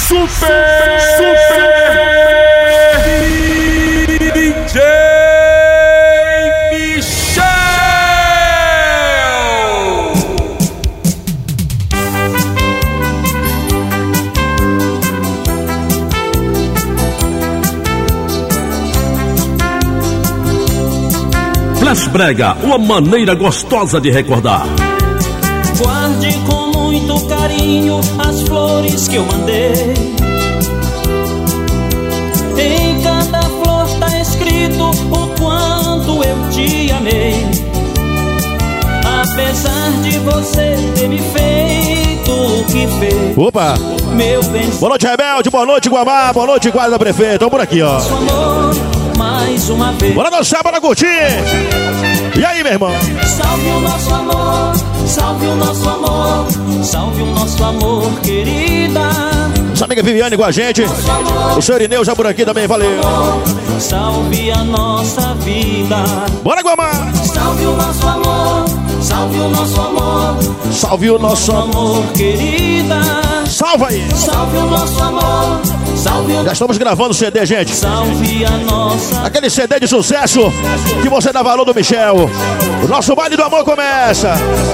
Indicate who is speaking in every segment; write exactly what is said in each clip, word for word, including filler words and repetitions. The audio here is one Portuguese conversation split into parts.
Speaker 1: Super, super D J Michel. Flash Brega, uma maneira gostosa de recordar.
Speaker 2: Guarde com muito carinho as flores que eu mandei. Em cada flor tá escrito o quanto eu te amei. Apesar de você ter me feito o que fez.
Speaker 3: Opa!
Speaker 2: Meu bem.
Speaker 3: Boa noite, Rebelde. Boa noite, Guamá. Boa noite, guarda prefeito. Vamos por aqui, ó.
Speaker 2: Nosso amor, mais uma vez.
Speaker 3: Bora dançar, bora curtir. E aí, meu irmão?
Speaker 2: Salve o nosso amor, salve o nosso amor, salve o nosso amor, querida.
Speaker 3: Nossa amiga Viviane com a gente. O senhor Irineu já por aqui também, valeu.
Speaker 2: Salve a nossa vida.
Speaker 3: Bora, Guamá.
Speaker 2: Salve o nosso amor, salve o nosso amor,
Speaker 3: salve o nosso
Speaker 2: amor, querida.
Speaker 3: Salva aí.
Speaker 2: Salve o nosso amor, salve o...
Speaker 3: Já estamos gravando o C D, gente.
Speaker 2: Salve a nossa...
Speaker 3: Aquele C D de sucesso que você dá valor do Michel. O nosso baile do amor começa.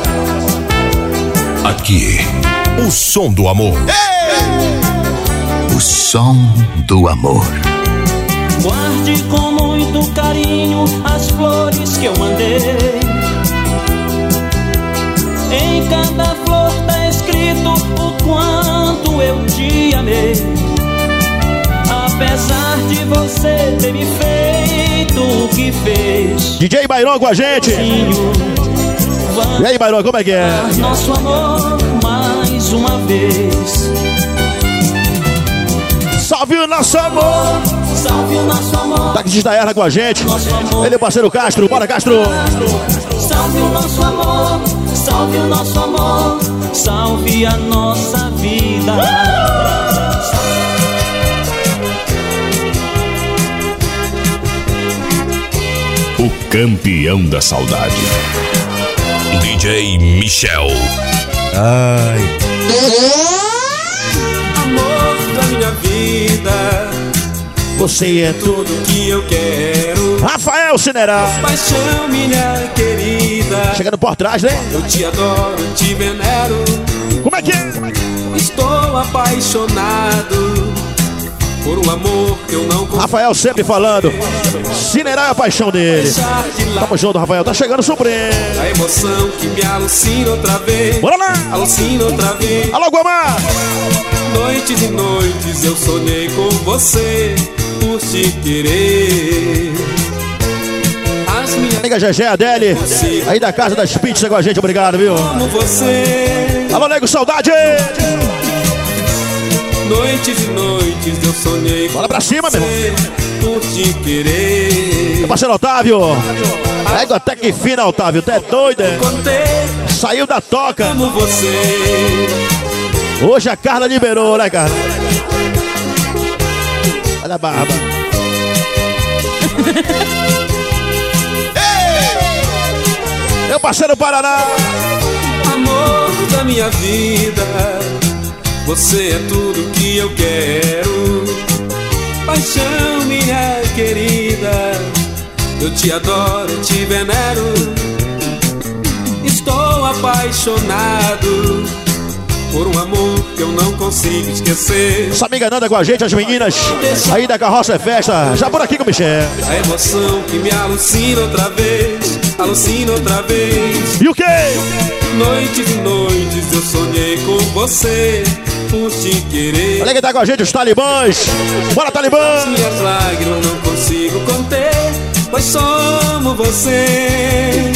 Speaker 1: Aqui, o som do amor.
Speaker 4: Ei! O som do amor.
Speaker 2: Guarde com muito carinho as flores que eu mandei. Em cada flor tá escrito o quanto eu te amei. Apesar de você ter me feito o que fez.
Speaker 3: D J Bairon com a gente. E aí, Bairon, como é que é?
Speaker 2: Nosso amor mais uma vez.
Speaker 3: Salve o nosso amor.
Speaker 2: Salve o nosso amor.
Speaker 3: Taxista da Erra com a gente. Ele é o parceiro Castro. Bora, Castro.
Speaker 2: Salve o nosso amor. Salve o nosso amor. Salve a nossa vida.
Speaker 1: O campeão da saudade. D J Michel.
Speaker 3: Ai.
Speaker 5: Amor da minha vida,
Speaker 3: você é
Speaker 5: tudo que eu quero.
Speaker 3: Rafael Cinerá.
Speaker 5: Paixão, minha querida.
Speaker 3: Chegando por trás, né?
Speaker 5: Eu te adoro, eu te venero.
Speaker 3: Como é que é?
Speaker 5: Estou apaixonado por um amor que eu não consigo.
Speaker 3: Rafael sempre falando. Cinerá é a paixão dele. Tamo junto, Rafael. Tá chegando surpresa.
Speaker 5: A emoção que me alucina outra vez.
Speaker 3: Bora lá.
Speaker 5: Alucina outra vez.
Speaker 3: Alô, Guamá.
Speaker 5: Noites e noites eu sonhei com você, por te querer. As minhas
Speaker 3: amiga Gegé Adele, aí da Casa das Pizzas com a gente, obrigado, viu?
Speaker 5: Amo você.
Speaker 3: Alô, nego, saudade!
Speaker 5: Noites e noites eu sonhei.
Speaker 3: Bora pra cima, meu irmão.
Speaker 5: Por te querer.
Speaker 3: Meu parceiro Otávio. Pega até que fina, Otávio. Tu é doido, é? Saiu da toca.
Speaker 5: Amo você.
Speaker 3: Hoje a Carla liberou, né, Carla? Olha a barba. Ei! Meu parceiro Paraná.
Speaker 5: Amor da minha vida, você é tudo que eu quero. Paixão, minha querida, eu te adoro, eu te venero. Estou apaixonado por um amor que eu não consigo esquecer.
Speaker 3: Essa amiga Nanda com a gente, as meninas aí da Carroça é Festa, já por aqui com o Michel.
Speaker 5: A emoção que me alucina outra vez, alucina outra vez.
Speaker 3: E o quê?
Speaker 5: Noites e noites eu sonhei com você, por te querer.
Speaker 3: Olha quem tá com a gente, os talibãs. Bora, talibã!
Speaker 5: Minhas lágrimas não consigo conter, pois só amo você.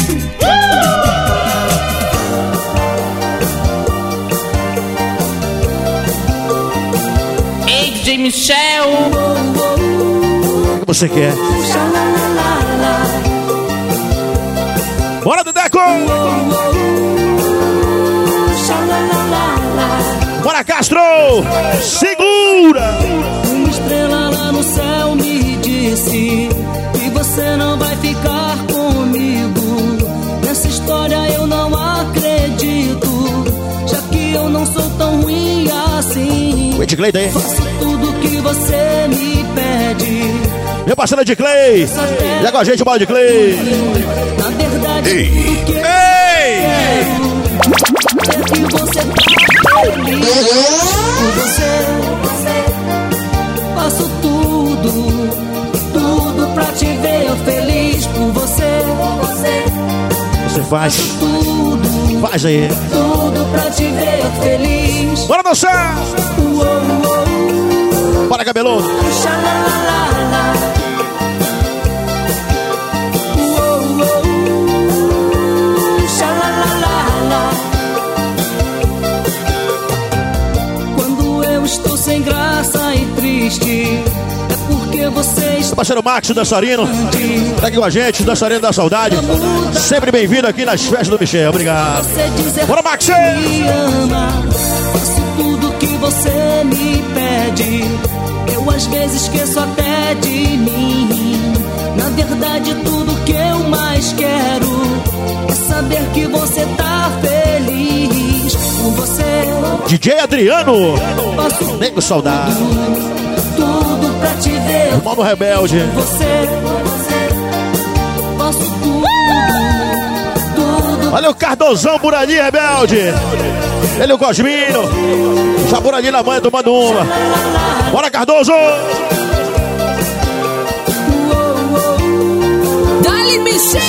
Speaker 2: Ei, D J Michel.
Speaker 3: O que você quer? Bora, Dedeco! Bora, Castro! Segura!
Speaker 2: Uma estrela lá no céu me disse que você não vai ficar comigo. Nessa história eu não acredito, já que eu não sou tão ruim assim.
Speaker 3: Ed Clay daí.
Speaker 2: Faço tudo que você me pede.
Speaker 3: Meu parceiro Ed Clay. Já com a gente, o Ed Clay.
Speaker 2: Na verdade,
Speaker 4: Ei.
Speaker 2: tudo que eu
Speaker 3: Ei!
Speaker 2: quero é que você tá feliz. Por você, faço tudo, tudo pra te ver feliz. Por você,
Speaker 3: Você faz.
Speaker 2: tudo,
Speaker 3: Faz aí.
Speaker 2: tudo pra te ver feliz.
Speaker 3: Bora dançar!
Speaker 2: Uou, uou,
Speaker 3: Bora, cabeludo!
Speaker 2: xalalala. Uou, uou, xalalala. Quando eu estou sem graça e triste, é porque você está
Speaker 3: Parceiro Max, o dançarino, tá aqui com a gente, o dançarino da saudade. Sempre bem-vindo aqui nas festas do Michel. Obrigado.
Speaker 2: você dizer
Speaker 3: Bora, Max!
Speaker 2: que me ama. Faço tudo que você me pede. Eu às vezes esqueço até de mim. Na verdade, tudo que eu mais quero é saber que você tá feliz. Com você,
Speaker 3: D J Adriano,
Speaker 2: faço
Speaker 3: Nego Saudade,
Speaker 2: tudo pra te ver.
Speaker 3: Irmão do Rebelde.
Speaker 2: Você, faço tudo, tudo.
Speaker 3: Olha o Cardozão por ali, Rebelde. Ele e o Cosmino. Já por ali na manhã tomando uma. Bora, Cardoso!
Speaker 6: Dali Michel!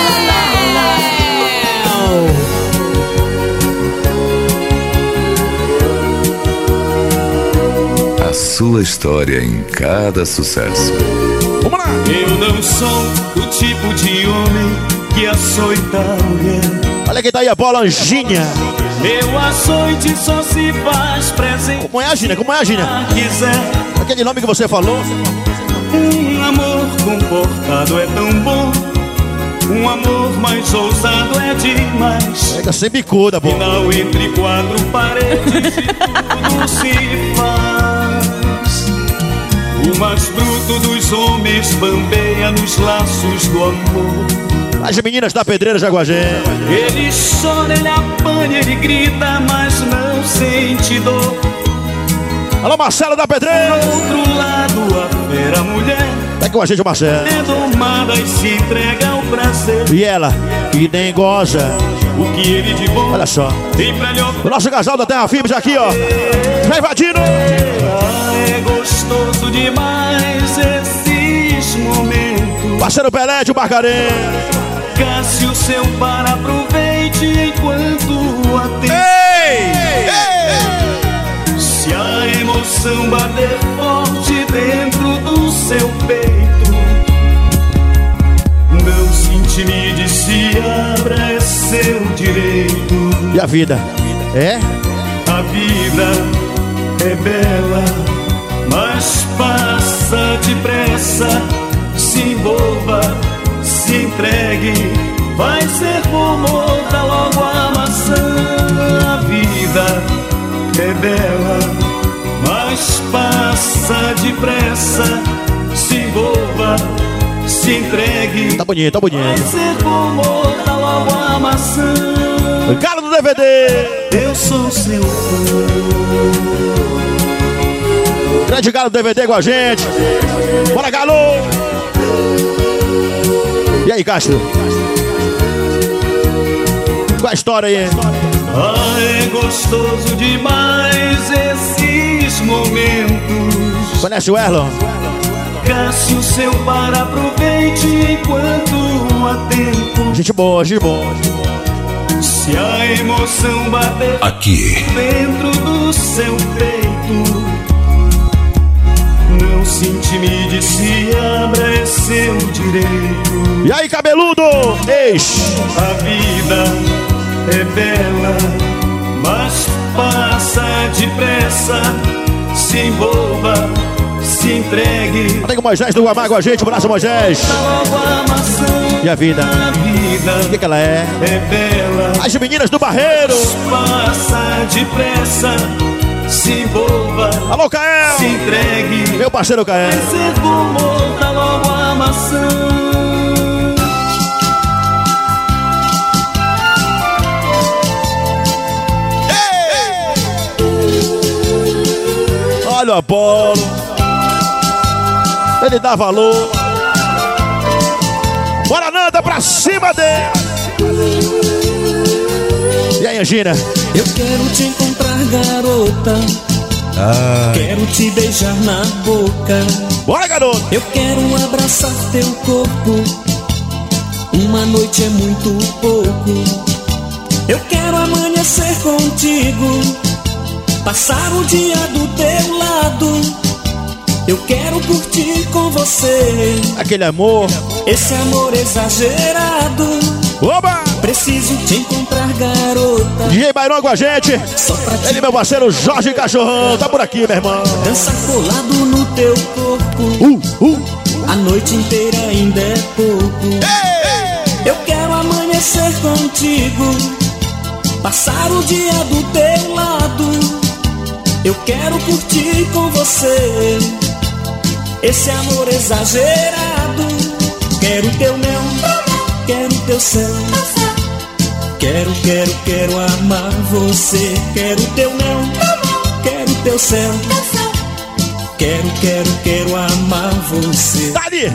Speaker 4: A sua história em cada sucesso.
Speaker 3: Vamos lá!
Speaker 5: Eu não sou o tipo de homem que açoita a mulher.
Speaker 3: Olha quem tá aí, a bola, Anginha.
Speaker 5: Meu açoite só se faz presente
Speaker 3: Como é a Gina? Como é a Gina?
Speaker 5: quiser.
Speaker 3: Aquele nome que você falou.
Speaker 5: Um amor comportado é tão bom. Um amor mais ousado é demais.
Speaker 3: Pega sem bicuda, pô.
Speaker 5: Final entre quatro paredes e tudo se faz. O mais bruto dos homens bambeia nos laços do amor.
Speaker 3: As meninas da Pedreira Jaguajé.
Speaker 5: Ele chora, ele apanha, ele grita, mas não sente dor.
Speaker 3: Alô, Marcelo da Pedreira.
Speaker 5: Do outro lado, a fera mulher
Speaker 3: Tá com a gente, o Marcelo.
Speaker 5: é domada e se entrega ao prazer.
Speaker 3: E ela, e nem goza.
Speaker 5: O que ele de bom
Speaker 3: Olha só.
Speaker 5: tem pra lhe oferecer.
Speaker 3: O nosso casal da Terra Firme já aqui, ó. Já invadindo.
Speaker 5: Ah, é gostoso demais esses momentos.
Speaker 3: Parceiro Pelete, o Barcarém.
Speaker 5: Cássio, seu para, aproveite enquanto há tempo.
Speaker 3: Ei!
Speaker 5: Se a emoção bater forte dentro do seu peito, não se intimide, se abra, é seu direito.
Speaker 3: E a vida? É?
Speaker 5: A vida é bela, mas passa depressa. Se envolva, se entregue, vai ser bom, morda logo a maçã. A vida é bela, mas passa depressa. Se envolva, se entregue,
Speaker 3: Tá bonito, tá
Speaker 5: vai
Speaker 3: bonito.
Speaker 5: ser bom, morda logo a maçã.
Speaker 3: Galo do D V D.
Speaker 5: Eu sou seu fã.
Speaker 3: Grande Galo do D V D com a gente. Bora, Galo. E aí, Castro? Qual a história aí?
Speaker 5: Ah, é gostoso demais esses momentos.
Speaker 3: Conhece o Erlon?
Speaker 5: Cássio, seu para, aproveite enquanto há tempo.
Speaker 3: Gente boa, gente boa.
Speaker 5: Se a emoção bater
Speaker 4: Aqui.
Speaker 5: dentro do seu peito, não se intimide, se abra, é seu direito.
Speaker 3: E aí, cabeludo? Ex.
Speaker 5: A vida é bela, mas passa depressa. Se envolva, se entregue,
Speaker 3: Tem o Moisés do Guamá com a gente. Um abraço, Moisés.
Speaker 5: logo a maçã.
Speaker 3: E a vida?
Speaker 5: A vida
Speaker 3: O que, que ela é?
Speaker 5: é bela,
Speaker 3: As meninas do Barreiro.
Speaker 5: passa depressa. Se envolva,
Speaker 3: Alô, Cael.
Speaker 5: se entregue,
Speaker 3: Meu parceiro Cael.
Speaker 5: vai ser bom, morda logo a maçã.
Speaker 3: Olha o Apolo. Ele dá valor. Bora, Nanda, pra cima dele. E aí, Angina?
Speaker 2: Eu quero te encontrar, garota. Ai. Quero te beijar na boca.
Speaker 3: Bora, garoto.
Speaker 2: Eu quero abraçar teu corpo. Uma noite é muito pouco. Eu quero amanhecer contigo, passar o dia do teu lado. Eu quero curtir com você
Speaker 3: aquele amor,
Speaker 2: esse amor exagerado.
Speaker 3: Oba!
Speaker 2: Preciso te encontrar, garota.
Speaker 3: D J Bairon com a gente. Ele, meu parceiro Jorge Cachorrão. Tá por aqui, meu irmão.
Speaker 2: Dança colado no teu corpo.
Speaker 3: uh, uh.
Speaker 2: A noite inteira ainda é pouco.
Speaker 3: Ei!
Speaker 2: Eu quero amanhecer contigo, passar o dia do teu lado. Eu quero curtir com você esse amor exagerado. Quero teu mel, quero teu céu. Quero, quero, quero amar você. Quero teu mel, quero teu céu. Quero, quero, quero amar você.
Speaker 3: Dali!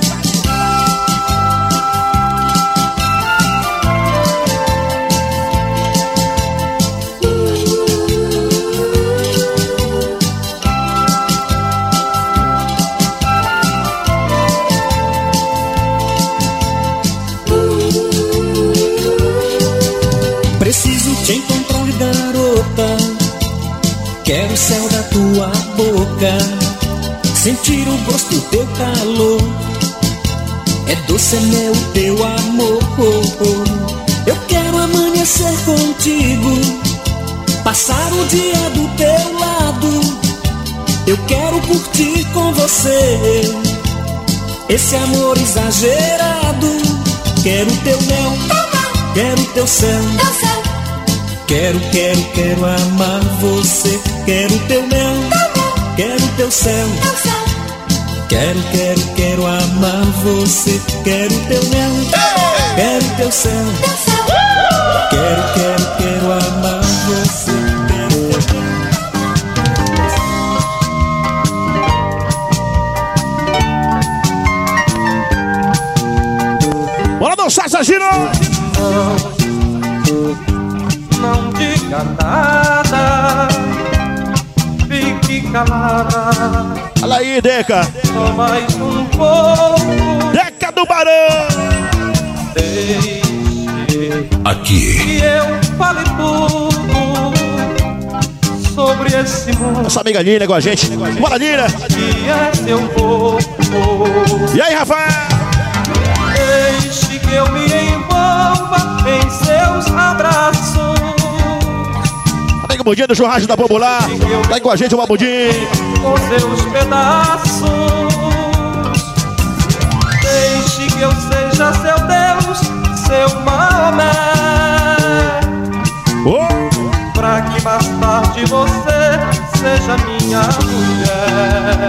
Speaker 2: Preciso te encontrar, garota. Quero o céu da tua boca, sentir o gosto do teu calor. É doce, é mel o teu amor. Eu quero amanhecer contigo, passar o dia do teu lado. Eu quero curtir com você esse amor exagerado. Quero teu mel, quero teu céu. Quero, quero, quero amar você. Quero teu mel, quero teu céu. Quero, quero, quero amar você. Quero teu mel, quero teu céu. Quero, quero, quero amar você.
Speaker 3: Bora dançar, Sagino!
Speaker 6: Não diga nada, fique calada.
Speaker 3: Olha aí, Deca.
Speaker 6: Só mais um pouco.
Speaker 3: Deca do Barão.
Speaker 6: Deixe
Speaker 1: Aqui.
Speaker 6: que eu fale tudo sobre esse mundo
Speaker 3: Nossa amiga Nina com a gente. Bora, Nina.
Speaker 6: que é seu corpo.
Speaker 3: E aí, Rafael?
Speaker 6: Deixe que eu me envolva em seus abraços.
Speaker 3: Amigo Budinho do churrasco da Popular. Tá aí com a gente o Babudinho.
Speaker 6: Com seus pedaços. Deixe que eu seja seu Deus, seu Maomé.
Speaker 3: Oh.
Speaker 6: Pra que mais tarde você seja minha mulher.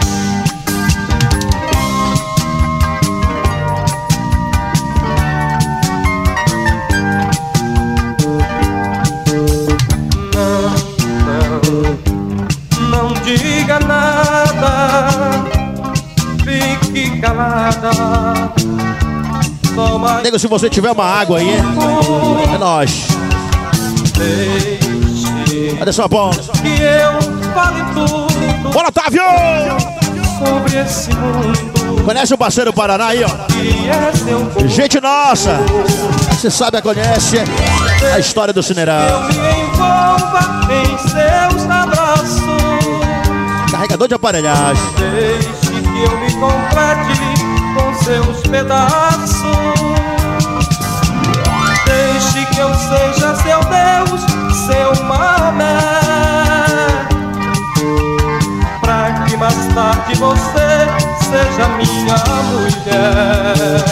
Speaker 6: Não diga nada, fique calada. Só mais
Speaker 3: Nego, se você tiver uma água aí, é nóis.
Speaker 6: deixe
Speaker 3: Cadê sua bola?
Speaker 6: que eu fale tudo
Speaker 3: Bora, Otávio!
Speaker 6: sobre esse mundo
Speaker 3: Conhece o parceiro Paraná aí, ó?
Speaker 6: que é seu corpo.
Speaker 3: Gente nossa! Você sabe, conhece a história do Cineirão.
Speaker 6: Eu me envolva em seus abraços.
Speaker 3: Carregador de aparelhagem.
Speaker 6: Deixe que eu me complete com seus pedaços. Deixe que eu seja seu Deus, seu Maomé. Pra que mais tarde você seja minha mulher.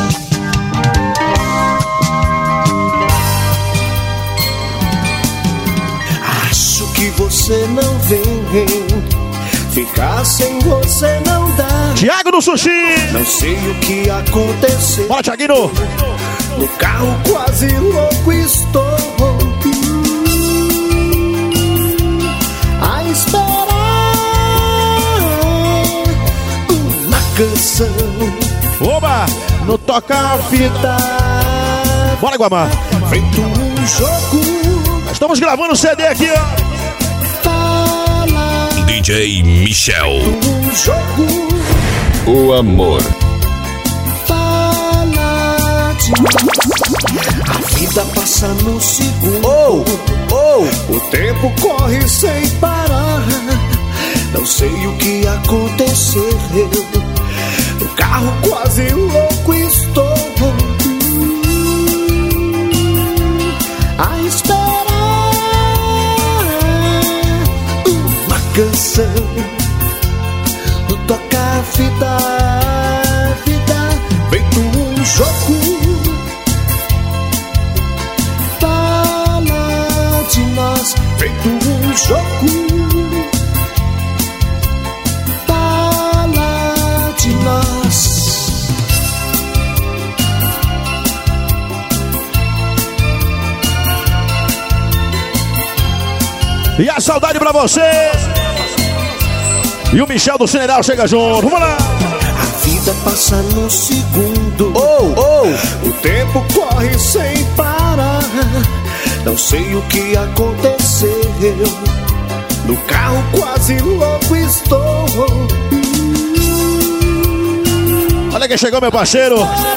Speaker 7: Acho que você não vem. Ficar sem você não dá.
Speaker 3: Thiago do Sushi!
Speaker 7: Não sei o que aconteceu.
Speaker 3: Bora, Thiaguinho!
Speaker 7: No carro quase louco estou. A esperar canção.
Speaker 3: Oba! No toca-fita. Bora, Guamá.
Speaker 7: Feito um jogo.
Speaker 3: Estamos gravando o C D aqui, ó.
Speaker 1: D J Michel.
Speaker 7: Um jogo.
Speaker 4: O amor.
Speaker 7: Fala de nós. A vida passa no segundo. Oh, oh. O tempo corre sem parar. Não sei o que aconteceu. O carro quase louco estou. A esperar uma canção. No toca-fita, vida feito um jogo. Fala de nós, feito um jogo. Fala de nós.
Speaker 3: E a saudade pra vocês. E o Michel do Cineral chega junto. Vamos lá.
Speaker 7: A vida passa no segundo. Oh, oh. O tempo corre sem parar. Não sei o que aconteceu. No carro quase louco estou.
Speaker 3: Olha quem chegou, meu parceiro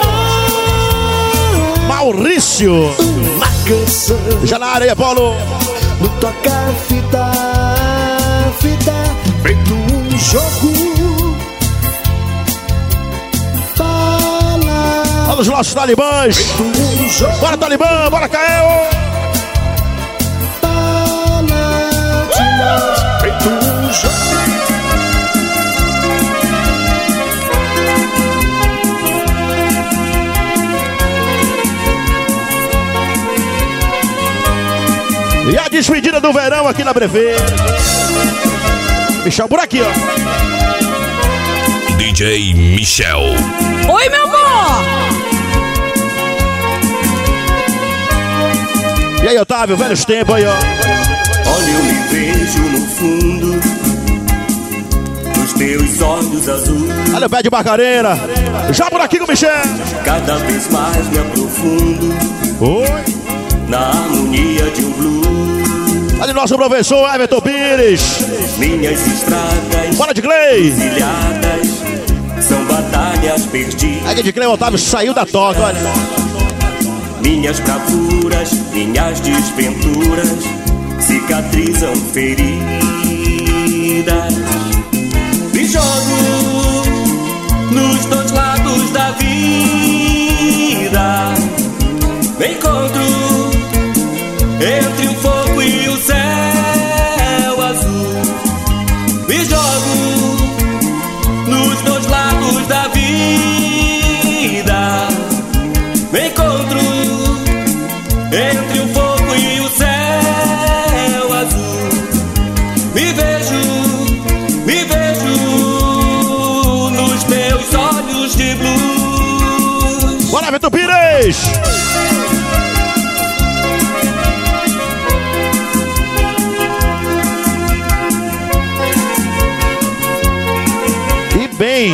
Speaker 3: Maurício.
Speaker 7: Uma canção.
Speaker 3: Já na área, Paulo.
Speaker 7: No toca-fita, fita, feito um jogo. Fala.
Speaker 3: Olha os nossos talibãs.
Speaker 7: Feito um jogo.
Speaker 3: Bora, Talibã, bora, Cael.
Speaker 7: Fala de nós. Feito um jogo.
Speaker 3: E a despedida do verão aqui na Brevet. Michel por aqui, ó.
Speaker 1: D J Michel.
Speaker 8: Oi, meu amor!
Speaker 3: E aí, Otávio, velhos tempos aí, ó.
Speaker 5: Olha, eu me vejo no fundo dos teus olhos azuis.
Speaker 3: Olha o pé de Barcareira. Já por aqui com o Michel.
Speaker 5: Cada vez mais me aprofundo
Speaker 3: Oi.
Speaker 5: na harmonia de um blues.
Speaker 3: Olha o nosso professor Everton Pires.
Speaker 5: Minhas estradas
Speaker 3: Bora de Clay.
Speaker 5: ilhadas são batalhas perdidas.
Speaker 3: Aqui de Clay, o Otávio saiu da toca, olha.
Speaker 5: Minhas bravuras, minhas desventuras cicatrizam feridas. Me jogo nos dois lados da vida. Me encontro entre o fogo e o céu azul. Me jogo nos dois lados da vida. Me encontro entre o fogo e o céu azul. Me vejo, me vejo nos teus olhos de blues.
Speaker 3: Bora, Everton Pires. E bem.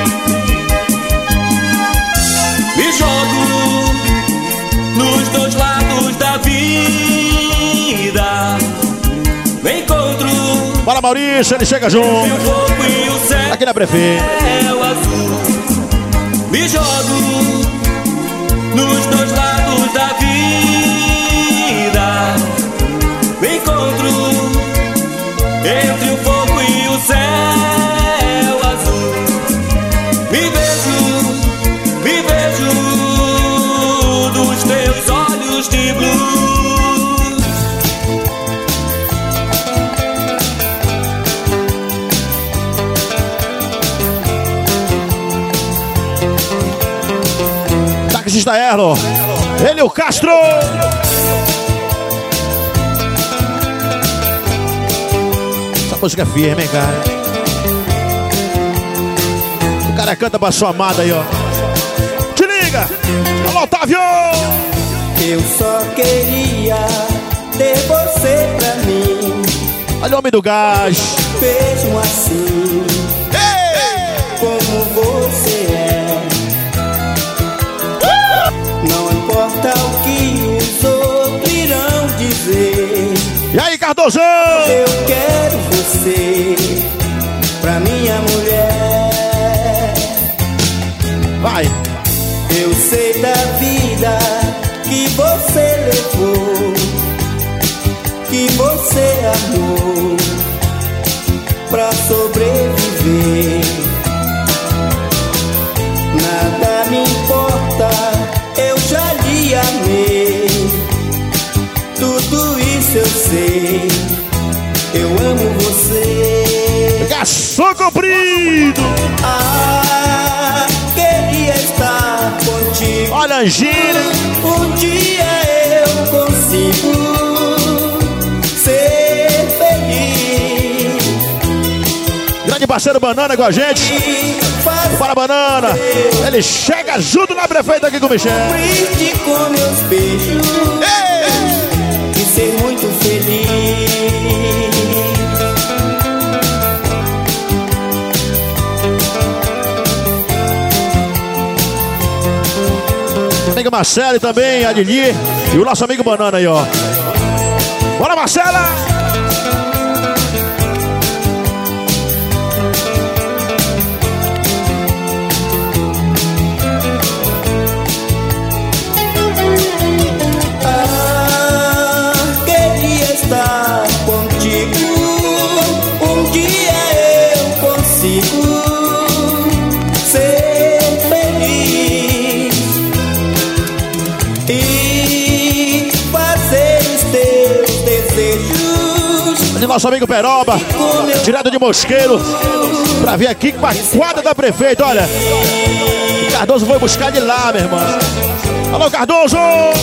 Speaker 5: Me jogo nos dois lados da vida. Me encontro
Speaker 3: Bora, Maurício, ele chega junto.
Speaker 5: entre o fogo e o céu
Speaker 3: Aqui na Brevet.
Speaker 5: azul. Me jogo nos dois lados da vida. Me encontro entre o fogo e o céu azul. Me vejo, me vejo dos teus olhos de blues.
Speaker 3: Taxista Erlo. Ele, o Castro. Essa música é firme, hein, cara. O cara canta pra sua amada aí, ó. Te liga. Alô, Otávio.
Speaker 9: Eu só queria ter você pra mim.
Speaker 3: Olha o homem do gás.
Speaker 9: Vejam assim,
Speaker 3: Ei!
Speaker 9: como
Speaker 3: Cardozão!
Speaker 9: Eu quero você pra minha mulher.
Speaker 3: Vai!
Speaker 9: Eu sei da vida que você levou, que você amou pra sobreviver. Nada me importa, eu já lhe amei. Tudo isso eu sei, eu amo você.
Speaker 3: Garçom comprido!
Speaker 9: Ah, queria estar contigo.
Speaker 3: Olha, Angina!
Speaker 9: Um dia eu consigo ser feliz.
Speaker 3: Grande parceiro Banana com a gente. Para Banana! Ele chega junto na prefeita aqui com o Michel.
Speaker 9: Brinde com meus beijos. Ei! E ser muito feliz.
Speaker 3: Amiga Marcela e também a Lili e o nosso amigo Banana aí, ó. Bora, Marcela!
Speaker 9: Ah, queria estar contigo. Um dia eu consigo ser feliz e fazer os teus desejos.
Speaker 3: De nosso amigo Peroba, tirado de Mosqueiro, pra vir aqui com a quadra da prefeita, olha. O Cardoso foi buscar de lá, meu irmão. Alô, Cardoso!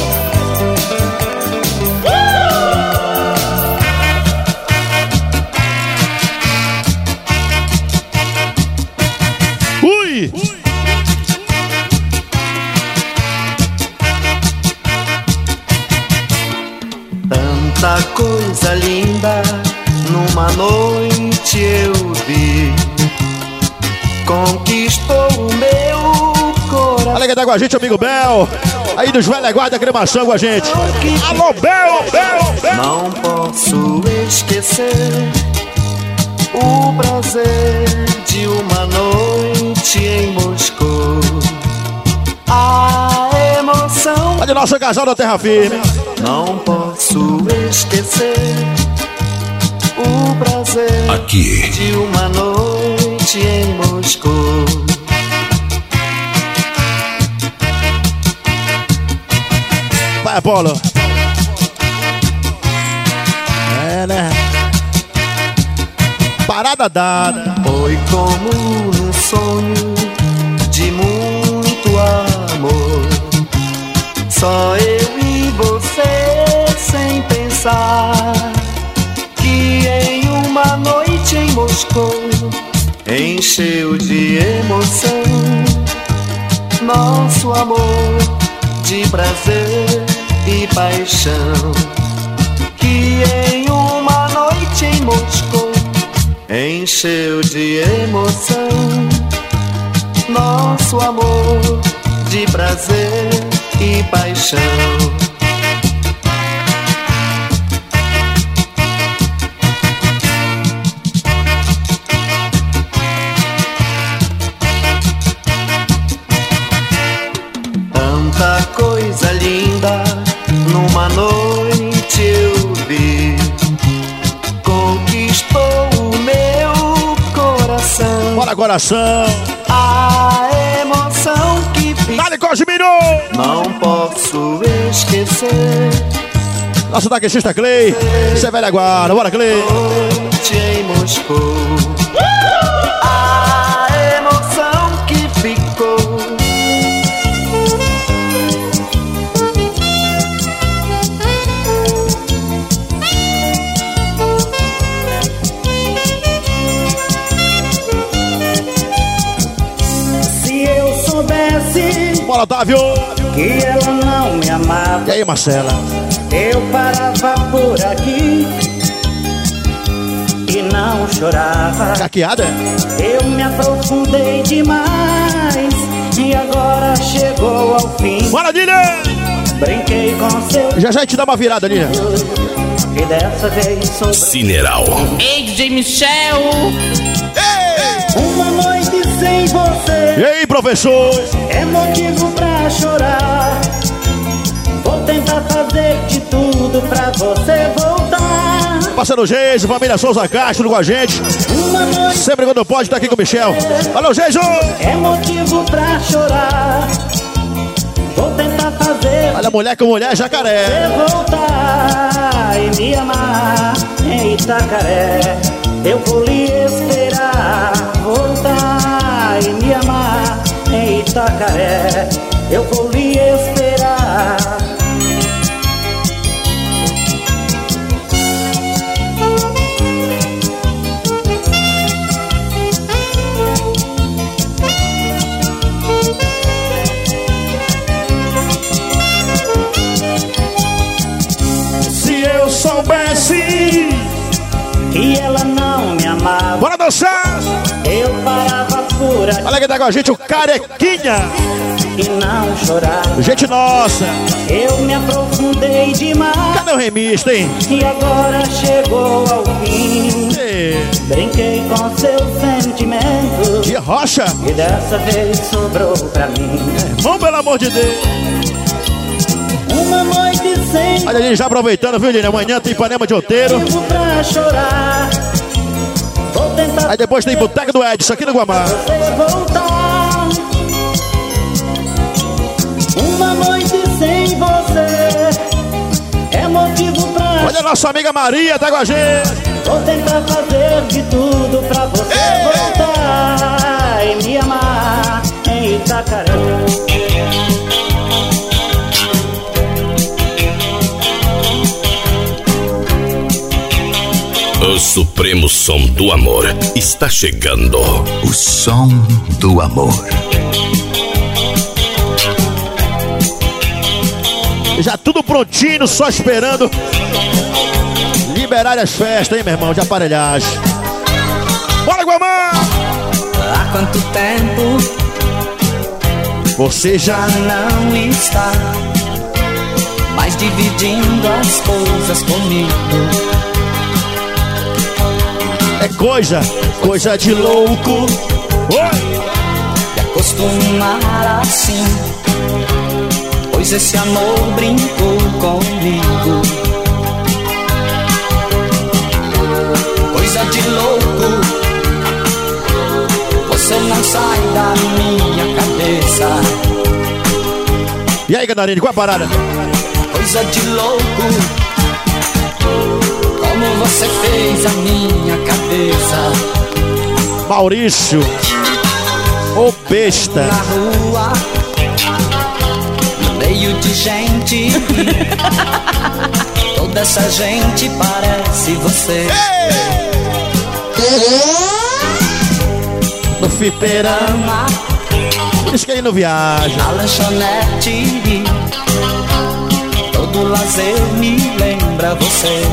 Speaker 3: Ui!
Speaker 9: Tanta coisa linda numa noite eu vi, conquistou o meu coração.
Speaker 3: Olha quem tá com a gente, amigo Bel. Aí dos Velha Guarda Cremação com a gente. Alô, Bel, Bel, Bel.
Speaker 9: Não posso esquecer o prazer de uma noite em Moscou. A emoção.
Speaker 3: Olha o nosso casal da Terra Firme.
Speaker 9: Não posso esquecer o prazer
Speaker 1: Aqui.
Speaker 9: de uma noite em Moscou.
Speaker 3: Vai, Apolo. É, né? Parada dada.
Speaker 9: Foi como num sonho de muito amor. Só eu e você sem pensar que em uma noite em Moscou encheu de emoção nosso amor de prazer e paixão. Que em uma noite em Moscou encheu de emoção nosso amor de prazer e paixão. Tanta coisa linda numa noite eu vi, conquistou o meu coração.
Speaker 3: Bora, coração.
Speaker 9: A emoção que vi,
Speaker 3: Dale, Cosmino.
Speaker 9: não posso esquecer.
Speaker 3: Nosso taxista Clay. Isso é Velha Guarda. Bora, Clay.
Speaker 9: Noite em Moscou. A emoção que ficou. Se eu soubesse
Speaker 3: Bora, Otávio.
Speaker 9: que ela não me amava,
Speaker 3: E aí, Marcela?
Speaker 9: eu parava por aqui e não chorava.
Speaker 3: Caqueada?
Speaker 9: Eu me aprofundei demais e agora chegou ao fim.
Speaker 3: Bora, Dina.
Speaker 9: Brinquei com seu
Speaker 3: Já já te dá uma virada, Dina.
Speaker 10: E dessa vez sou
Speaker 1: Cineral.
Speaker 8: Ei, D J Michel.
Speaker 10: Uma noite sem você.
Speaker 3: E aí, professor?
Speaker 10: É motivo pra chorar. Vou tentar fazer de tudo pra você voltar.
Speaker 3: Passando o Geiso, família Souza Castro com a gente. Sempre quando pode tá aqui com o Michel. Valeu, Geiso!
Speaker 10: É motivo pra chorar. Vou tentar fazer.
Speaker 3: Olha, mulher com mulher, jacaré.
Speaker 10: Você voltar e me amar em Itacaré. Eu vou lhe esperar. Voltar e me amar em Itacaré. Eu vou lhe esperar.
Speaker 3: Se eu soubesse
Speaker 10: que ela não me amava,
Speaker 3: bora dançar!
Speaker 10: Eu parava por aqui.
Speaker 3: Olha quem tá com a gente, o Carequinha.
Speaker 10: E não chorar.
Speaker 3: Gente nossa.
Speaker 10: Eu me aprofundei demais.
Speaker 3: Cadê o remista, hein?
Speaker 10: E agora chegou ao fim.
Speaker 3: Ei.
Speaker 10: Brinquei com seus sentimentos.
Speaker 3: De rocha.
Speaker 10: E dessa vez sobrou pra mim.
Speaker 3: Irmão, pelo amor de Deus.
Speaker 10: Uma noite sem.
Speaker 3: Olha a gente já aproveitando, viu, Lina? Amanhã tem Ipanema de Outeiro.
Speaker 10: Pra chorar. Vou tentar.
Speaker 3: Aí depois tem Boteco do Edson aqui no Guamá.
Speaker 10: Você voltar. Uma noite sem você é motivo pra.
Speaker 3: Olha a nossa amiga Maria, tá com a gente.
Speaker 10: Vou tentar fazer de tudo pra você Ei. voltar e me amar em Itacaré.
Speaker 1: O supremo som do amor está chegando.
Speaker 4: O som do amor.
Speaker 3: Já tudo prontinho, só esperando liberar as festas, hein, meu irmão, de aparelhagem. Bora, Guamá!
Speaker 2: Há quanto tempo
Speaker 3: você já
Speaker 2: não está mais dividindo as coisas comigo?
Speaker 3: É coisa, coisa de louco. Oi!
Speaker 2: Me acostumar assim, pois esse amor brincou comigo. Coisa de louco, você não sai da minha cabeça.
Speaker 3: E aí, Canarine, qual é a parada?
Speaker 2: Coisa de louco, como você fez a minha cabeça.
Speaker 3: Maurício, ô besta.
Speaker 2: Na rua, no meio de gente, toda essa gente parece você.
Speaker 3: No fliperama, por isso que ele não viaja.
Speaker 2: Na lanchonete, todo lazer me lembra você.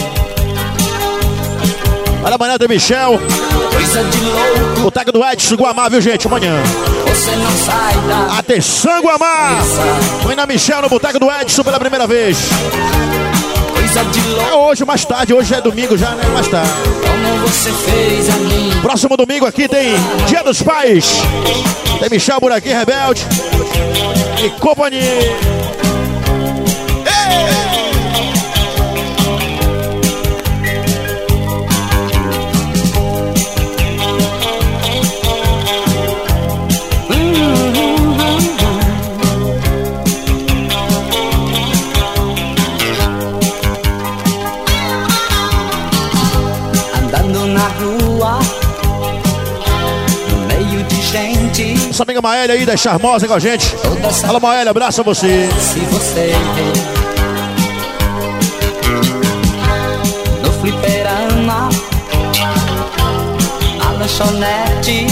Speaker 3: Olha, amanhã tem Michel.
Speaker 2: Coisa de louco.
Speaker 3: Boteco do Edson, Guamá, viu, gente? Amanhã.
Speaker 2: Você não sai da.
Speaker 3: Atenção, Guamá. Vem na Michel no Boteco do Edson pela primeira vez.
Speaker 2: Coisa de louco.
Speaker 3: É hoje, mais tarde. Hoje é domingo já, né? Mais tarde.
Speaker 2: Como você fez a mim.
Speaker 3: Próximo domingo aqui tem Dia dos Pais. Tem Michel por aqui, Rebelde. E companhia. Nossa amiga Maélia aí, da Charmosa com a gente. Fala, Maélia, abraço a você.
Speaker 2: Se você no fliperama, na lanchonete,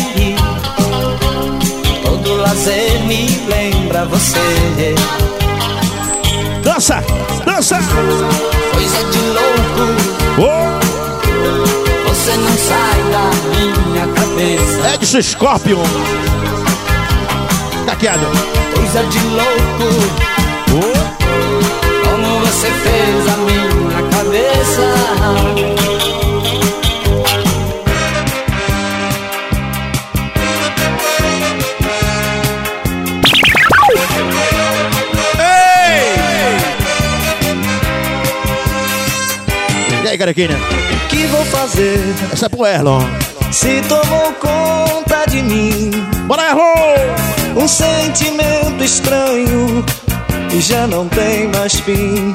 Speaker 2: todo lazer me lembra você.
Speaker 3: Dança, dança.
Speaker 2: Coisa de louco.
Speaker 3: Oh.
Speaker 2: Você não sai da minha cabeça.
Speaker 3: Edson Scorpion. Caqueado.
Speaker 2: Coisa de louco.
Speaker 3: Oh.
Speaker 2: Como você fez a minha cabeça.
Speaker 3: Carequinha?
Speaker 7: O que vou fazer?
Speaker 3: Essa é pro Erlon.
Speaker 7: Se tomou conta de mim.
Speaker 3: Bora, Erlon!
Speaker 7: Um sentimento estranho e já não tem mais fim.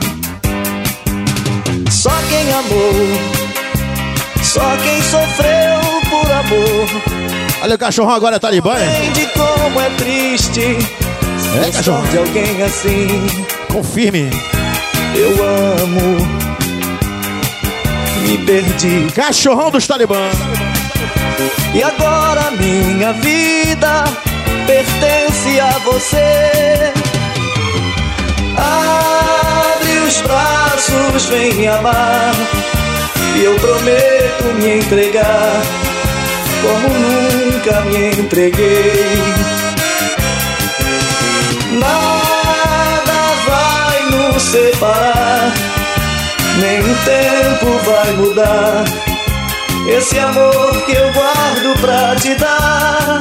Speaker 7: Só quem amou, só quem sofreu por amor.
Speaker 3: Olha o cachorrão agora, Talibã.
Speaker 7: Entende como é triste
Speaker 3: é, cachorro
Speaker 7: de alguém assim.
Speaker 3: Confirme.
Speaker 7: Eu amo, me perdi.
Speaker 3: Cachorrão dos Talibã.
Speaker 7: E agora minha vida pertence a você. Abre os braços, vem me amar. E eu prometo me entregar como nunca me entreguei. Nada vai nos separar, nem o tempo vai mudar esse amor que eu guardo pra te dar.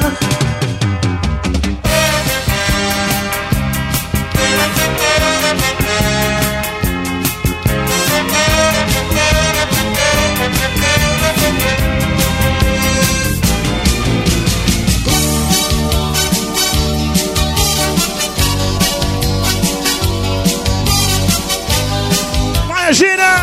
Speaker 3: Imagina!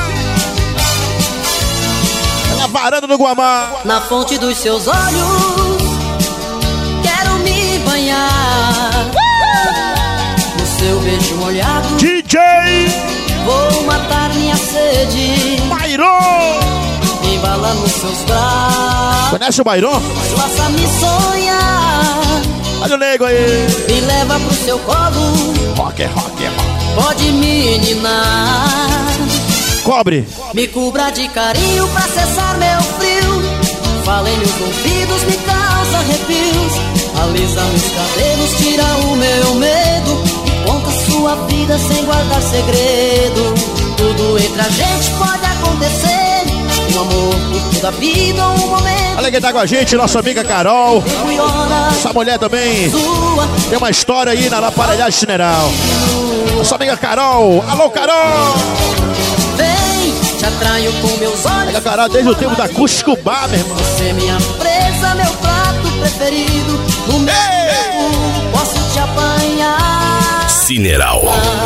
Speaker 3: Na varanda do Guamá.
Speaker 2: Na fonte dos seus olhos quero me banhar. Uh! No seu beijo molhado
Speaker 3: D J
Speaker 2: vou matar minha sede.
Speaker 3: Bairon!
Speaker 2: Embala nos seus braços.
Speaker 3: Conhece o Bairon?
Speaker 2: Faça-me sonhar.
Speaker 3: Olha o nego aí.
Speaker 2: Me leva pro seu colo.
Speaker 3: Rock, rock, rock.
Speaker 2: Pode me ninar.
Speaker 3: Cobre.
Speaker 2: Me cubra de carinho pra cessar meu frio. Fala em meus ouvidos, me causa arrepios. Alisa meus cabelos, tira o meu medo. Conta sua vida sem guardar segredo. Tudo entre a gente pode acontecer. Um amor por toda a vida, um momento.
Speaker 3: Olha quem tá com a gente, nossa amiga Carol. Essa mulher também tem uma história aí na aparelhagem general. Nossa amiga Carol. Alô, Carol!
Speaker 2: Vem, te atraio com meus olhos.
Speaker 3: Olha, Carol, desde o tempo da Cusco Bar, meu irmão.
Speaker 2: Você é minha presa, meu prato preferido. No meu corpo posso te apanhar.
Speaker 1: Cineral.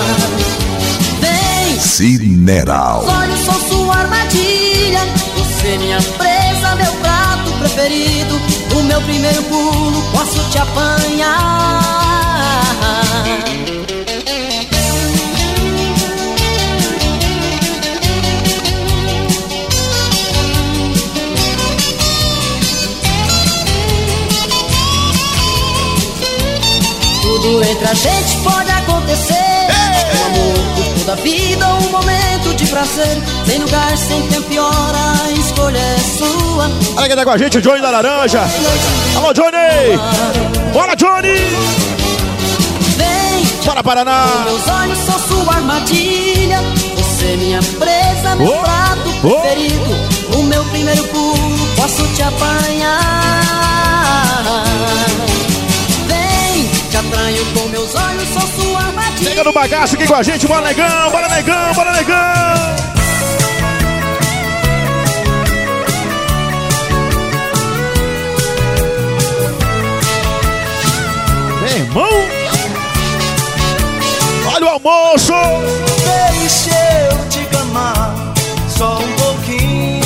Speaker 2: Vem,
Speaker 4: Cineral.
Speaker 2: os olhos são sua armadilha. Você é minha presa, meu prato preferido. No meu primeiro pulo posso te apanhar. Tudo entre a gente pode acontecer. Um amor por toda a vida, um momento de prazer. Sem lugar, sem tempo e hora, a escolha é sua.
Speaker 3: Olha quem tá com a gente, o Johnny da Laranja. Alô, Johnny! Bora, Johnny!
Speaker 2: Vem,
Speaker 3: bora, Paraná!
Speaker 2: Meus olhos são sua armadilha. Você é minha presa, meu oh, prato preferido. Oh. O meu primeiro pulo, posso te apanhar. Te atraio com meus olhos, sou sua armadilha.
Speaker 3: Chega no bagaço aqui com a gente, bora negão, bora negão, bora negão. Meu irmão, olha o almoço.
Speaker 7: Deixa eu te amar só um pouquinho.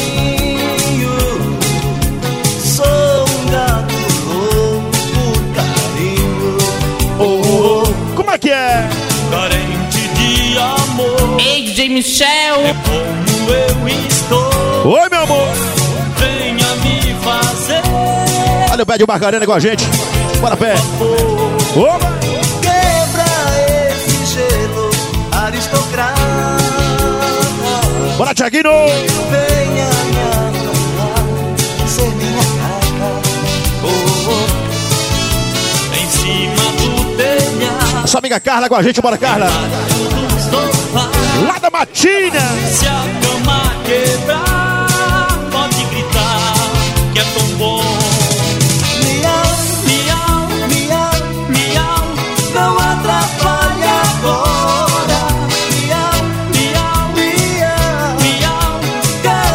Speaker 7: Sou um gato louco por carinho.
Speaker 3: Oh, oh. Como é que é?
Speaker 5: Carente de amor.
Speaker 8: Ei, D J Michel.
Speaker 5: É como eu estou.
Speaker 3: Oi, meu amor.
Speaker 5: Venha me fazer.
Speaker 3: Olha o pé de Margarina com a gente. Bora, pé. Opa.
Speaker 7: Quebra esse gelo, aristocrata.
Speaker 3: Bora, Thiaguinho.
Speaker 7: Venha me acabar, ser minha carga. Oh,
Speaker 5: oh. Em cima do telhado.
Speaker 3: Nossa amiga Carla com a gente, bora, Carla. Lá da Matina.
Speaker 5: Se a cama quebrar, pode gritar que é tão bom.
Speaker 7: Miau, miau, miau, miau, não atrapalhe agora. Miau, miau, miau, miau,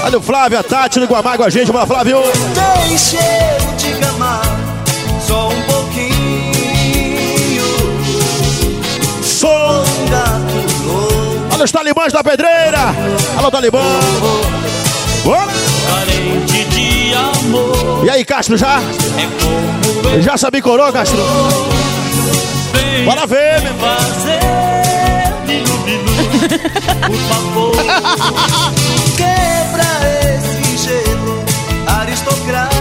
Speaker 3: Olha o Flávio, a Tati no Guamá com a gente. Bora, Flávio.
Speaker 7: Deixa eu te amar só um pouquinho.
Speaker 3: Sou
Speaker 7: um gato louco.
Speaker 3: Olha os talibãs da pedreira. Alô, talibã. Bora.
Speaker 5: Carente de amor.
Speaker 3: E aí, Castro, já?
Speaker 5: É como eu
Speaker 3: Já sabe coroa, Castro?
Speaker 5: venho
Speaker 3: Bora ver, meu irmão.
Speaker 5: fazer Bilu, bilu, por favor.
Speaker 7: Quebra esse gelo aristocrata.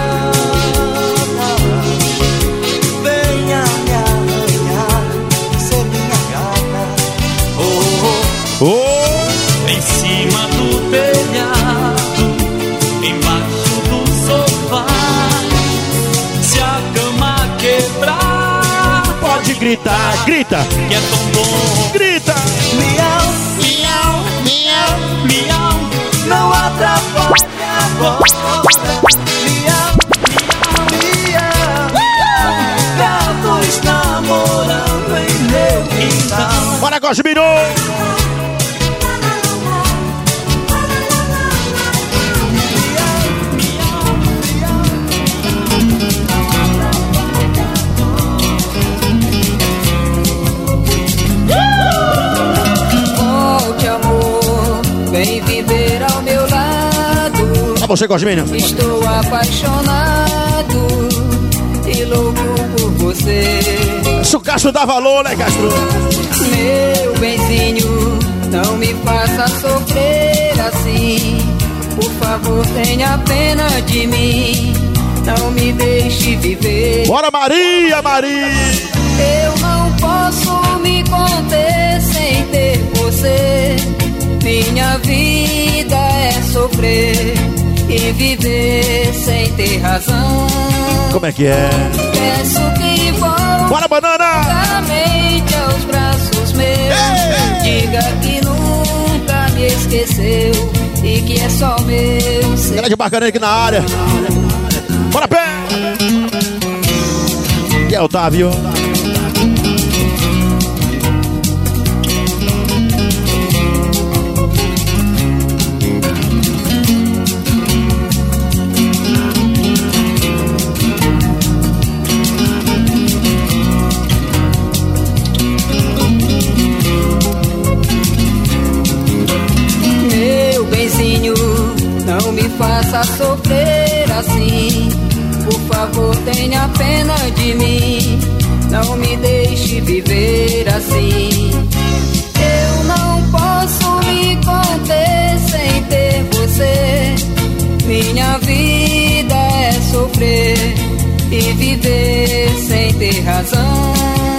Speaker 7: Venha me arranhar, ser minha gata. Oh, oh.
Speaker 3: Oh.
Speaker 5: Em cima do telhado, embaixo do sofá. Se a cama quebrar,
Speaker 3: Pode gritar, grita,
Speaker 5: que é tão bom.
Speaker 3: grita.
Speaker 7: Miau,
Speaker 5: Miau, miau, miau.
Speaker 7: não atrapalha agora. Miau, miau, gatos namorando em meu quintal.
Speaker 3: Bora, Cosmino.
Speaker 2: Volte, amor, vem viver ao meu lado.
Speaker 3: Pra você, Cosmino.
Speaker 2: Estou apaixonado e louco por você.
Speaker 3: Se o Castro dá valor, né, Castro?
Speaker 2: Meu benzinho, não me faça sofrer assim. Por favor, tenha pena de mim. Não me deixe viver.
Speaker 3: Bora, Maria, Maria.
Speaker 2: Eu não posso me conter sem ter você. Minha vida é sofrer e viver sem ter razão.
Speaker 3: Como é que é?
Speaker 2: Peço que volte
Speaker 3: Bora, banana.
Speaker 2: novamente aos braços meus. Diga que nunca me esqueceu e que é só meu ser.
Speaker 3: Galera de Barcarena aqui na área. Bora, pé. E é Otávio.
Speaker 2: Meu benzinho, não me faça sofrer assim. Por favor, tenha pena de mim. Não me deixe viver assim. Eu não posso me conter sem ter você. Minha vida é sofrer e viver sem ter razão.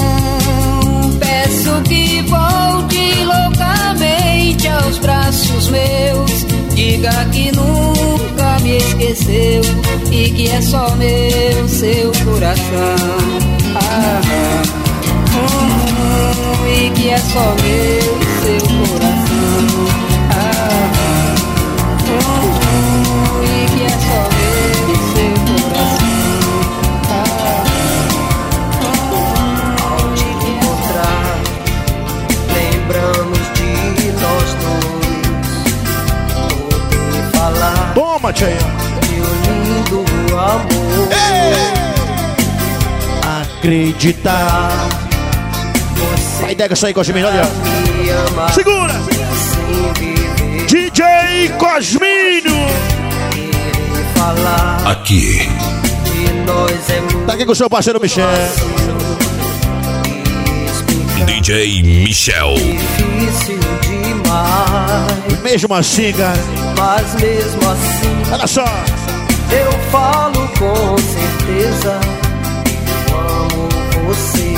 Speaker 2: Peço que volte loucamente aos braços meus. Diga que nunca me esqueceu e que é só meu, seu coração. Ah, hum, e que é só meu, seu coração. Ah, hum, e que é só meu, seu coração. Ah, hum,
Speaker 7: Ao te encontrar, lembramos de nós dois. Poder falar
Speaker 3: Toma, tia.
Speaker 7: de um lindo amor.
Speaker 3: Acreditar.
Speaker 7: Você
Speaker 3: Vai, dega isso aí, Cosmino. Olha.
Speaker 7: me ama
Speaker 3: Segura.
Speaker 7: e assim viver.
Speaker 3: D J Cosmino.
Speaker 7: Querer falar
Speaker 1: Aqui.
Speaker 7: de nós é muito
Speaker 3: Tá aqui com o seu parceiro Michel.
Speaker 1: D J Michel.
Speaker 7: difícil demais.
Speaker 3: Mesmo assim, cara.
Speaker 7: Mas mesmo assim
Speaker 3: Olha só.
Speaker 7: eu falo com certeza. Eu amo você.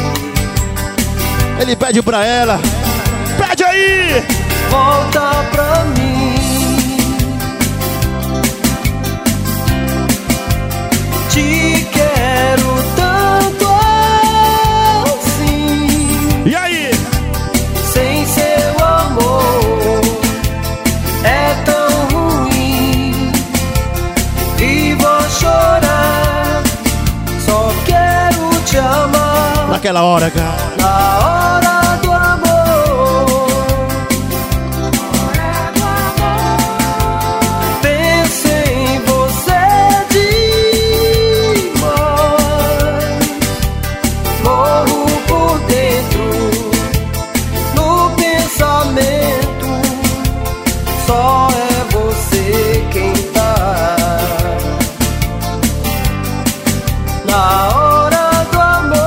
Speaker 3: Ele pede pra ela. Pede aí.
Speaker 7: Volta pra mim. Te quero tanto assim.
Speaker 3: E aí?
Speaker 7: Sem seu amor é tão ruim. E vou chorar. Só quero te amar.
Speaker 3: Naquela hora, cara.
Speaker 7: Na hora do amor.
Speaker 9: só é você quem tá na hora do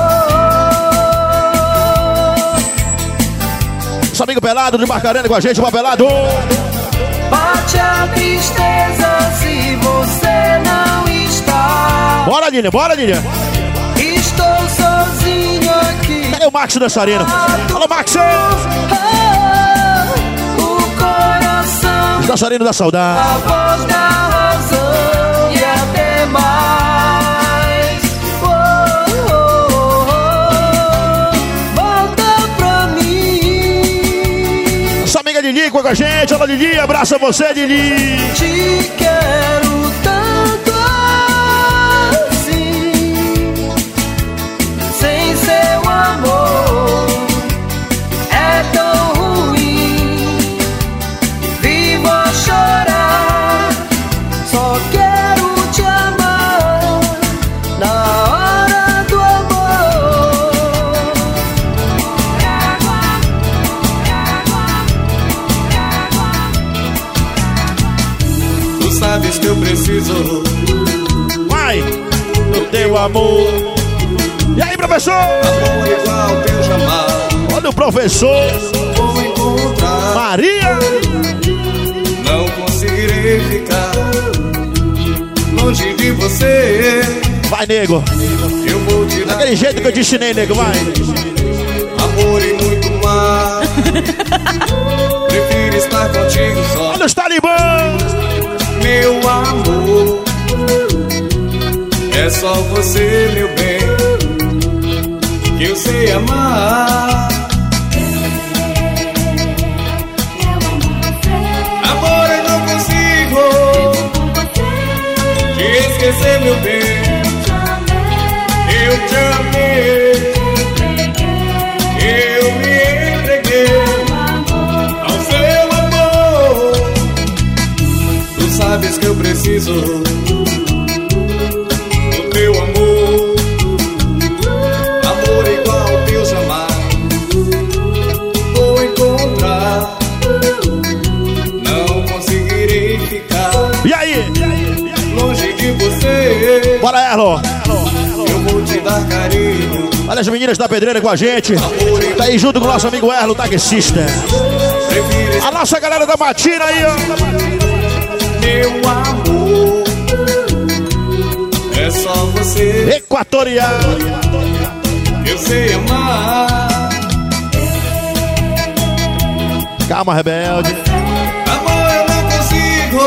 Speaker 9: amor.
Speaker 3: Nosso amigo Pelado de Marcarena com a gente, o Pelado.
Speaker 9: Bate a tristeza se você não está.
Speaker 3: Bora, Lilian, bora, Lilian.
Speaker 9: Estou sozinho aqui.
Speaker 3: Cadê o Max dançarino? Alô, Max!
Speaker 9: Oh, o coração.
Speaker 3: Os dançarinos da saudade.
Speaker 9: A voz da razão e até mais. Oh, oh, oh, oh. Volta pra mim.
Speaker 3: Nossa amiga Lili com a gente. Alô, Lili, abraça você, Lili.
Speaker 9: Te quero tanto assim. Sem seu amor é tão ruim. Vivo a chorar. Só quero te amar na hora do amor.
Speaker 5: Tu sabes que eu preciso
Speaker 3: Vai, no teu amor. E aí, professor?
Speaker 5: amor igual teu jamais.
Speaker 3: Olha o professor.
Speaker 5: Vou encontrar.
Speaker 3: Maria.
Speaker 5: Não conseguirei ficar longe de você.
Speaker 3: Vai, nego.
Speaker 5: Eu vou te dar
Speaker 3: Daquele jeito que eu te ensinei, nego, vai.
Speaker 5: amor e muito mais. Prefiro estar contigo só.
Speaker 3: Olha os talibãs.
Speaker 5: Meu amor, é só você, meu bem, que eu sei amar. Amor, eu não consigo te esquecer, meu bem. Eu te amei, eu me entreguei ao seu amor. Tu sabes que eu preciso do teu amor. Amor igual ao teu jamais vou encontrar. Não conseguirei ficar
Speaker 3: E aí?
Speaker 5: longe de você.
Speaker 3: Bora, Erlo.
Speaker 5: Eu vou te dar carinho.
Speaker 3: Olha as meninas da pedreira com a gente. Tá aí junto com o nosso amigo Erlo, taxista.
Speaker 5: Prefiro
Speaker 3: A nossa galera da Matina aí, ó.
Speaker 5: meu amor. É só você
Speaker 3: Equatorial.
Speaker 5: que eu sei amar.
Speaker 3: Calma, rebelde.
Speaker 5: Amor, eu não consigo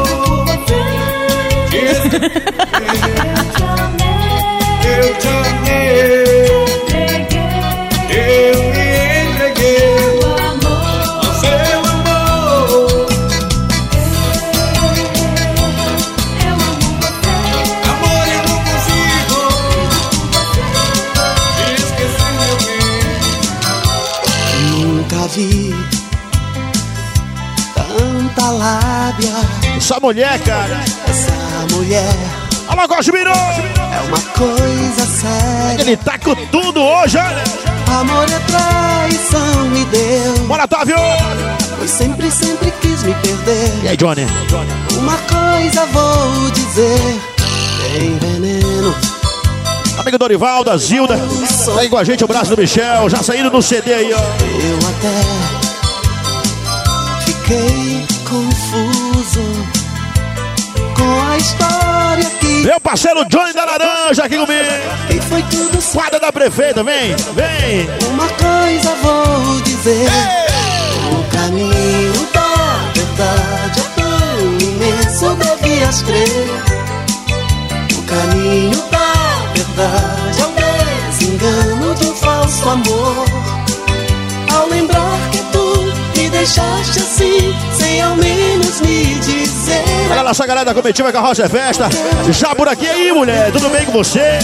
Speaker 5: te esquecer. Eu te amei, eu me entreguei ao seu amor. Amor, eu não consigo te esquecer, meu bem.
Speaker 9: Nunca vi tanta lábia.
Speaker 3: Essa mulher, cara.
Speaker 9: Essa mulher
Speaker 3: Alô, Cosmiro.
Speaker 9: é uma coisa séria.
Speaker 3: Ele tá com tudo hoje, olha.
Speaker 9: Amor é traição, me deu.
Speaker 3: Bora, Otávio.
Speaker 9: Pois sempre, sempre quis me perder.
Speaker 3: E aí, Johnny?
Speaker 9: Uma coisa vou dizer: tem veneno.
Speaker 3: Amigo Dorival, da Zilda. Tá aí com a gente o braço do Michel. Já saindo no C D aí, ó.
Speaker 9: Eu até fiquei confuso com a história que
Speaker 3: Meu parceiro Johnny da Laranja aqui comigo.
Speaker 9: e foi tudo certo.
Speaker 3: Quadra da prefeita, vem, vem.
Speaker 9: Uma coisa vou dizer: o caminho da verdade é tão imenso, devias crer. O caminho da verdade é o desengano de um falso amor. Ao lembrar que tu me deixaste assim, sem ao menos me dizer.
Speaker 3: Olha a nossa galera da comitiva Carroça é Festa. Já por aqui aí, mulher, tudo bem com você?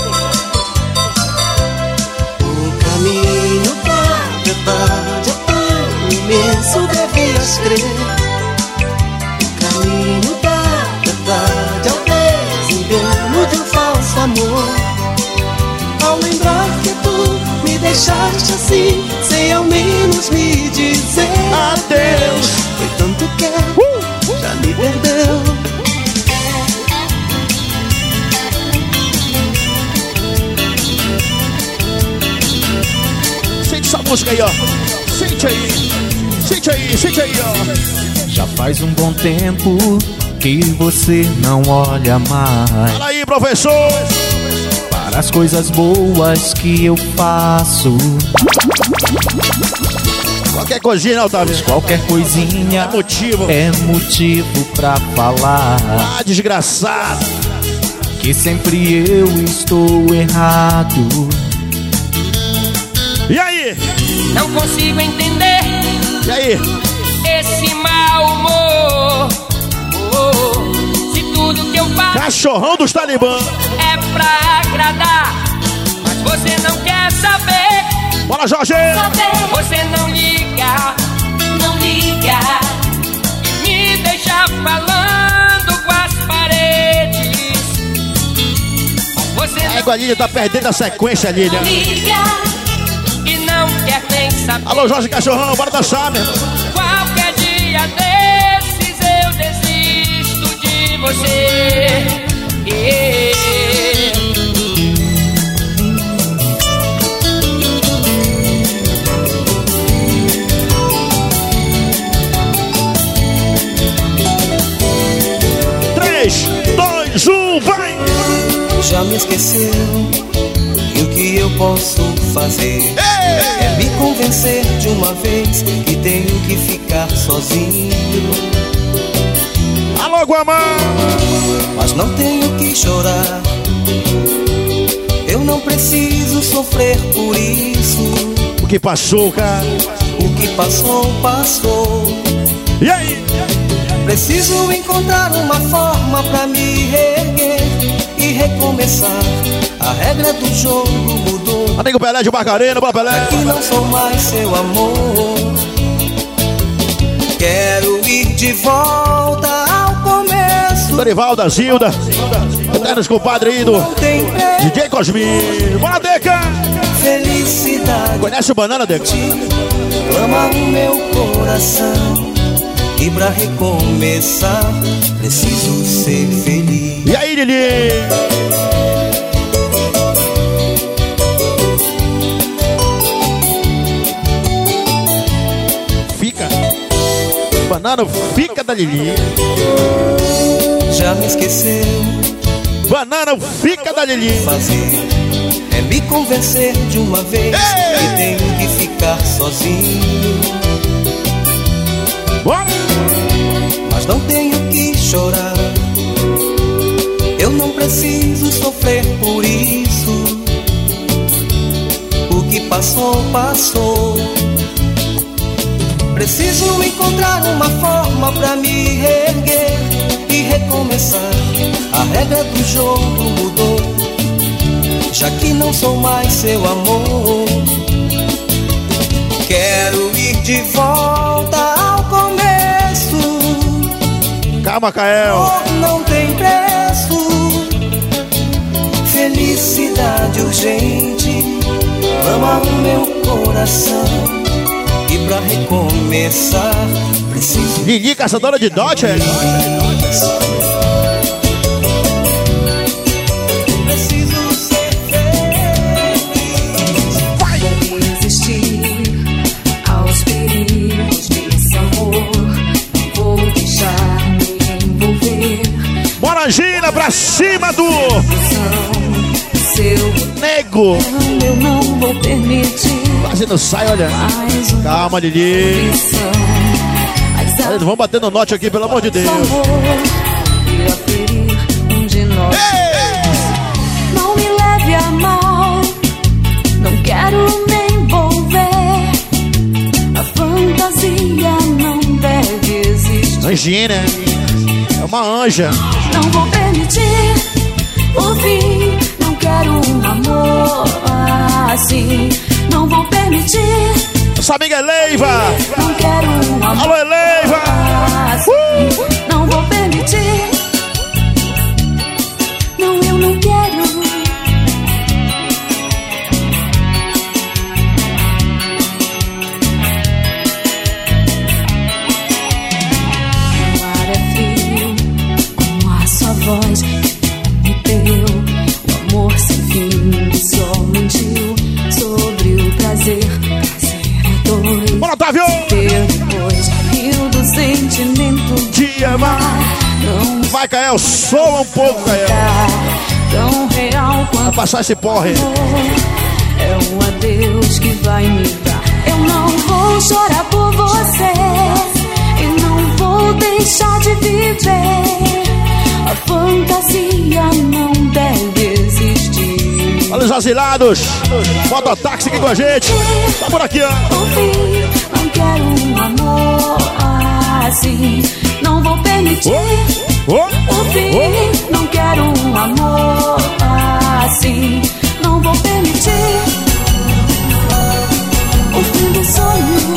Speaker 9: O caminho da verdade é tão imenso, devias crer. O caminho da verdade é o desengano de um falso amor. Ao lembrar que tu me deixaste assim, sem ao menos me dizer
Speaker 3: Adeus.
Speaker 9: Foi tanto quero
Speaker 3: música aí, ó. Sente aí, sente aí, sente aí, ó.
Speaker 11: Já faz um bom tempo que você não olha mais.
Speaker 3: Fala aí, professor.
Speaker 11: Para as coisas boas que eu faço.
Speaker 3: Qualquer coisinha, não, Otávio?
Speaker 11: Qualquer coisinha
Speaker 3: é motivo.
Speaker 11: É motivo pra falar.
Speaker 3: Ah, desgraçado.
Speaker 11: Que sempre eu estou errado.
Speaker 3: E aí?
Speaker 12: Não consigo entender.
Speaker 3: E aí?
Speaker 12: Esse mau humor. Oh, se tudo que eu faço
Speaker 3: Cachorrão dos Talibã
Speaker 12: é pra agradar, mas você não quer saber.
Speaker 3: Bora, Jorge!
Speaker 12: Saber. Você não liga, não liga, e me deixa falando com as paredes. Você
Speaker 3: é, não... a Lília tá perdendo a sequência, Lília.
Speaker 12: Liga e não quer nem saber.
Speaker 3: Alô, Jorge Cachorrão, bora dançar, meu irmão.
Speaker 12: Qualquer dia desses eu desisto de você. Yeah.
Speaker 3: três, dois, um, vai!
Speaker 9: Já me esqueceu e o que eu posso fazer? Ei! É me convencer de uma vez que tenho que ficar sozinho.
Speaker 3: Alô, Guamá!
Speaker 9: Mas não tenho que chorar, eu não preciso sofrer por isso.
Speaker 3: O que passou, cara?
Speaker 9: O que passou, passou.
Speaker 3: E aí?
Speaker 9: Preciso encontrar uma forma pra me reerguer e recomeçar. A regra do jogo mudou.
Speaker 3: Amigo Pelé de Barcarena, bora Pelé.
Speaker 9: Aqui não sou mais seu amor. Quero ir de volta ao começo.
Speaker 3: Dorival da Zilda, eternos compadre aí do D J Cosminho. Bora, Deca!
Speaker 9: Felicidade.
Speaker 3: Conhece o Banana, Deca?
Speaker 9: Ama o meu coração. E pra recomeçar, preciso ser feliz.
Speaker 3: E aí, Lili? Fica. Banana, fica da Lili.
Speaker 9: Já me esqueceu.
Speaker 3: Banana, fica da Lili.
Speaker 9: Fazer é me convencer de uma vez. Ei! Que tenho que ficar sozinho.
Speaker 3: Bora!
Speaker 9: Mas não tenho que chorar, eu não preciso sofrer por isso. O que passou, passou. Preciso encontrar uma forma pra me reerguer e recomeçar. A regra do jogo mudou, já que não sou mais seu amor. Quero ir de volta ao começo.
Speaker 3: Calma, Kael.
Speaker 9: Não tem preço. Felicidade urgente ama o meu coração. E pra recomeçar preciso.
Speaker 3: Lili, caçadora de dote, é?
Speaker 9: Preciso ser feliz.
Speaker 2: Vai resistir aos perigos desse amor. Não vou deixar me envolver.
Speaker 3: Bora, Gina, pra cima do
Speaker 2: seu
Speaker 3: nego.
Speaker 2: Eu não vou permitir.
Speaker 3: Quase não sai, olha. Calma, Lili. Olha, vamos bater no note aqui, pelo amor de Deus.
Speaker 2: Um de nós. Não me leve a mal. Não quero me envolver. A fantasia não deve existir.
Speaker 3: Anjinha, né? É uma anja.
Speaker 2: Não vou permitir o fim. Não quero um amor assim. Não vou permitir.
Speaker 3: Nossa amiga Eleiva.
Speaker 2: Não quero um amor.
Speaker 3: Alô, Eleiva.
Speaker 2: Assim. Uh! Não vou permitir. Não, eu não quero. O ar é frio, como a sua voz me deu. O amor sem fim só mentiu sobre o prazer.
Speaker 3: Vai, Cael, soa um pouco, Cael.
Speaker 2: Tão real quanto
Speaker 3: vai passar esse porre.
Speaker 2: É um adeus que vai me dar. Eu não vou chorar por você e não vou deixar de viver. A fantasia não deve existir.
Speaker 3: Olha os asilados, mototáxi aqui com a gente. Tá por aqui, ó.
Speaker 2: Não quero um amor assim. Não vou permitir.
Speaker 3: Oh, oh,
Speaker 2: o fim.
Speaker 3: Oh.
Speaker 2: Não quero um amor assim. Não vou permitir o fim do sonho.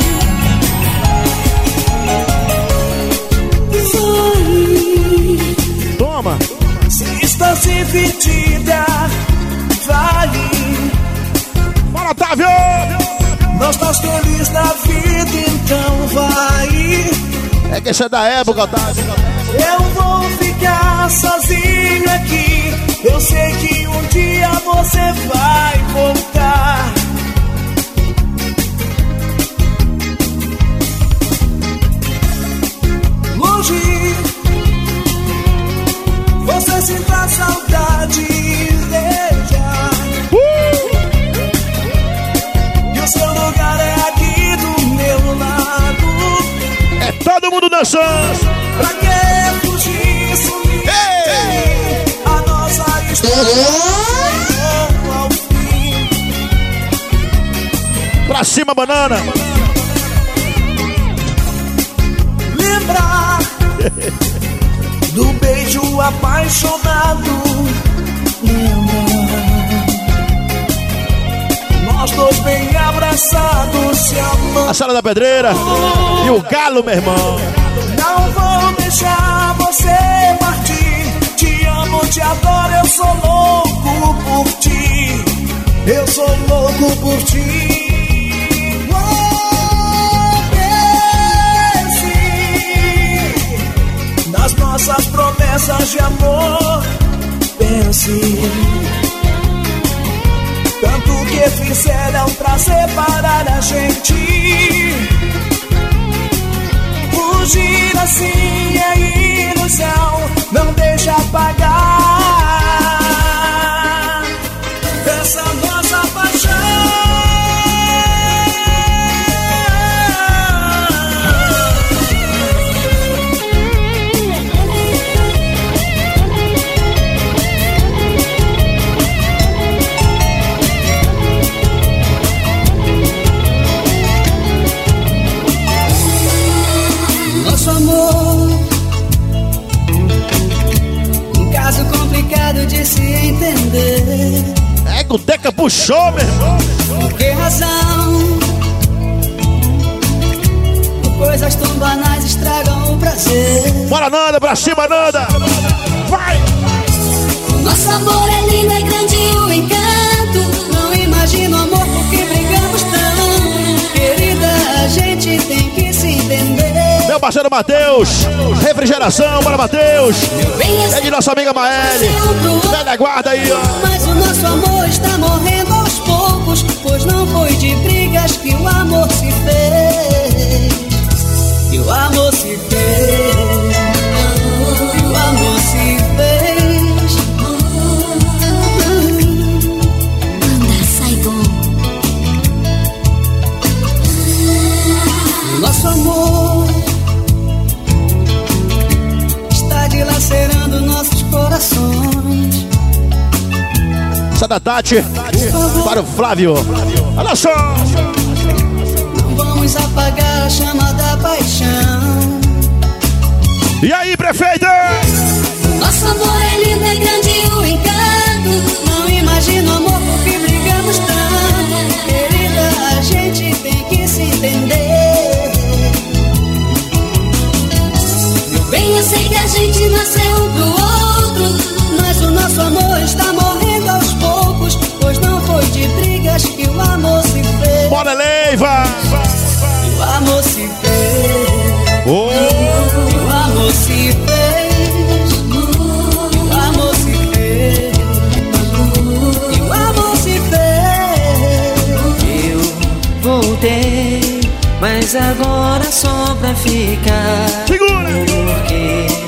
Speaker 2: Sonho.
Speaker 3: Toma.
Speaker 7: Se está dividida, vale.
Speaker 3: Bora, Otávio!
Speaker 7: Não estás feliz na vida, então vai.
Speaker 3: É que essa é da época, Otávio.
Speaker 7: Eu vou ficar sozinho aqui. Eu sei que um dia você vai voltar. Longe, você sinta saudade, veja.
Speaker 3: Uh!
Speaker 7: E o seu lugar é aqui do meu lado.
Speaker 3: É todo mundo dançando.
Speaker 7: Pra que fugir, sumir? Ei! A nossa história chegou ao fim.
Speaker 3: Pra cima, banana.
Speaker 7: Lembrar do beijo apaixonado. Lembrar nós dois bem abraçados, se amando.
Speaker 3: A Sala da Pedreira e o Galo, meu irmão.
Speaker 7: Não vou deixar você partir. Te amo, te adoro, eu sou louco por ti. Eu sou louco por ti. Pense nas nossas promessas de amor. Pense tanto que fizeram pra separar a gente. Fugir assim é ilusão, não deixa apagar essa nossa paixão.
Speaker 2: Nosso amor, um caso complicado de se entender.
Speaker 3: É, o Deca puxou, meu irmão.
Speaker 2: Por que razão? Coisas tão banais estragam o prazer.
Speaker 3: Bora, Nanda, pra cima, Nanda. Vai!
Speaker 2: Nosso amor é lindo, é grande o encanto. Não imagino amor porque brigamos tanto. Querida, a gente tem que se entender.
Speaker 3: Meu parceiro Matheus, refrigeração, bora Matheus. É de nossa amiga Maeli. Velha guarda aí, ó.
Speaker 2: Mas o nosso amor está morrendo aos poucos, pois não foi de brigas que o amor se fez. Que o amor se fez. Que o amor se fez. Anda, Saigon. Nosso amor está dilacerando nossos corações.
Speaker 3: Essa da Tati para o Flávio. Olha só.
Speaker 2: Não vamos apagar a chama da paixão.
Speaker 3: E aí, prefeita?
Speaker 2: Nosso amor é lindo, é grande o encanto. Não imagino amor porque brigamos tanto. Querida, a gente tem que se entender. Meu bem, eu sei que a gente nasceu um pro outro, mas o nosso amor está morrendo aos poucos, pois não foi de brigas que o amor se fez.
Speaker 3: Bora, Leiva!
Speaker 2: O amor se fez.
Speaker 3: Oh.
Speaker 2: O amor se fez. O amor se fez. O amor se fez. Eu voltei, mas agora só pra ficar.
Speaker 3: Segura!
Speaker 2: Porque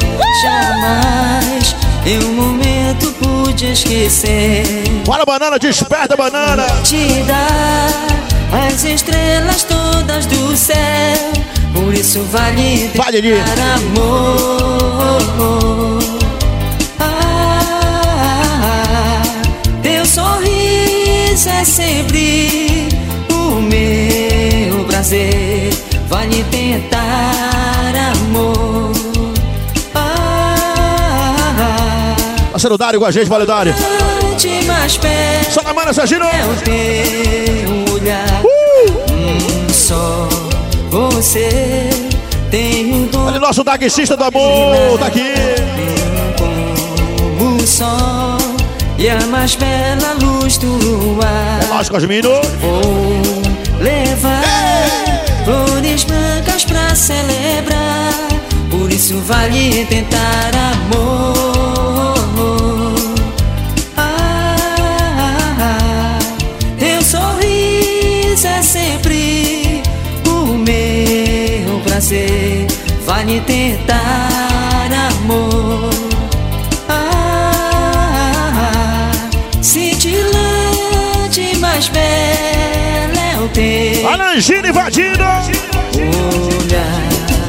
Speaker 2: em um momento pude esquecer.
Speaker 3: Bora, banana, desperta, banana.
Speaker 2: Te dar as estrelas todas do céu, por isso vale
Speaker 3: vale
Speaker 2: dar amor. Ah, teu sorriso é sempre o meu prazer, vale tentar amor.
Speaker 3: Parceiro Dário com a gente, valeu Dário. Só na mana, Serginho.
Speaker 2: É o teu olhar,
Speaker 3: uh!
Speaker 2: hum, só você tem o dom.
Speaker 3: Olha o nosso taxista do amor, tá aqui.
Speaker 2: Como o sol e a mais bela luz do luar.
Speaker 3: É nós, Cosmino.
Speaker 2: Vou levar Ei! flores brancas pra celebrar, por isso vale tentar amor. É sempre o meu prazer, vale tentar amor. Ah, cintilante, mais bela é o teu
Speaker 3: Alangina invadindo
Speaker 2: olhar.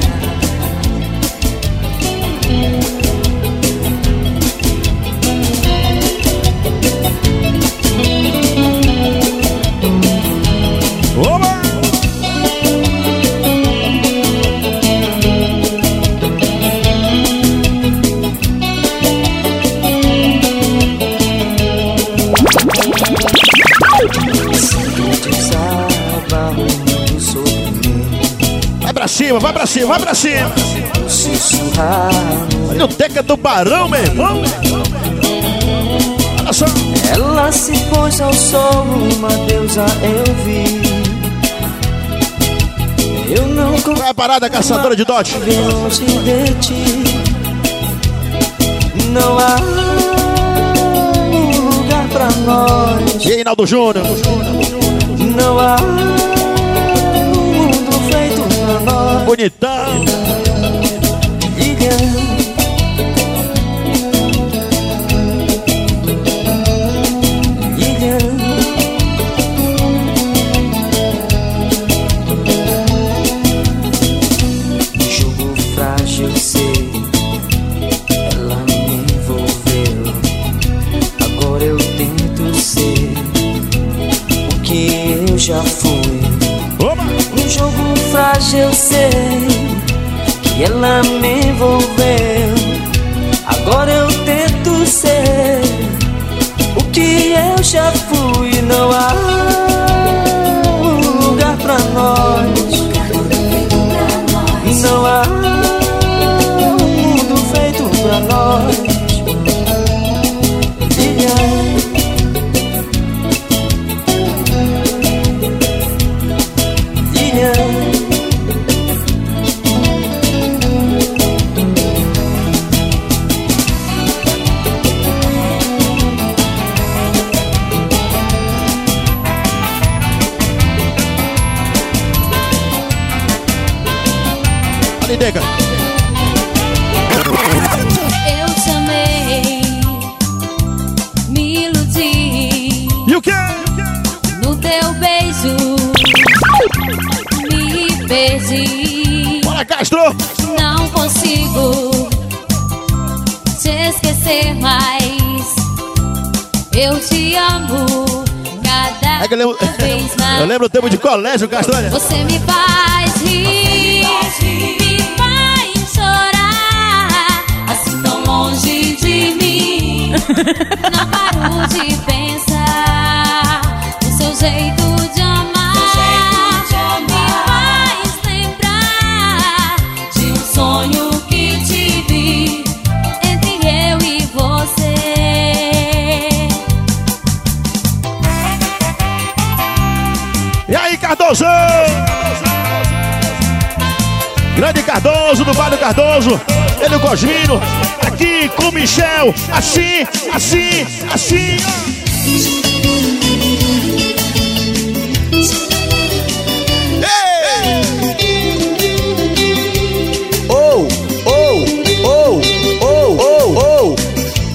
Speaker 3: Oba! Vai pra cima, vai pra cima, vai pra cima. Olha o Teca do Barão, meu irmão. Olha só.
Speaker 2: Ela se pôs ao sol, uma deusa eu vi. Eu não
Speaker 3: Qual é a parada, caçadora de dote?
Speaker 2: Longe de ti, não há um lugar pra nós.
Speaker 3: E aí, Naldo Júnior?
Speaker 2: Não há um mundo feito pra nós.
Speaker 3: Bonitão.
Speaker 2: Lilian, Lilian. Jogo frágil, sei, ela me envolveu. Agora eu tento ser o que eu já fui.
Speaker 3: Oba!
Speaker 2: Um jogo frágil, sei que ela me envolveu. Agora eu tento ser o que eu já fui. Não há um lugar pra nós. Não há um mundo feito pra nós. Lilian, Lilian.
Speaker 3: Ali, Deca.
Speaker 13: Eu te amei, me iludi.
Speaker 3: E o quê?
Speaker 13: No teu beijo me perdi.
Speaker 3: Bora, Castro!
Speaker 13: Não consigo te esquecer mais. Eu te amo cada
Speaker 3: É que eu lembro,
Speaker 13: vez mais.
Speaker 3: eu lembro o tempo de colégio, Castro. Olha.
Speaker 13: Você me faz rir, me faz chorar, assim tão longe de mim. Não paro de pensar no seu jeito de amar. Me faz lembrar de um sonho que tive entre eu e você.
Speaker 3: E aí, Cardoso? Grande Cardoso, do Vale do Cardoso. Ele, o Cosmino, aqui com o Michel. Assim, assim, assim.
Speaker 7: Oh, oh, oh, oh, oh, oh.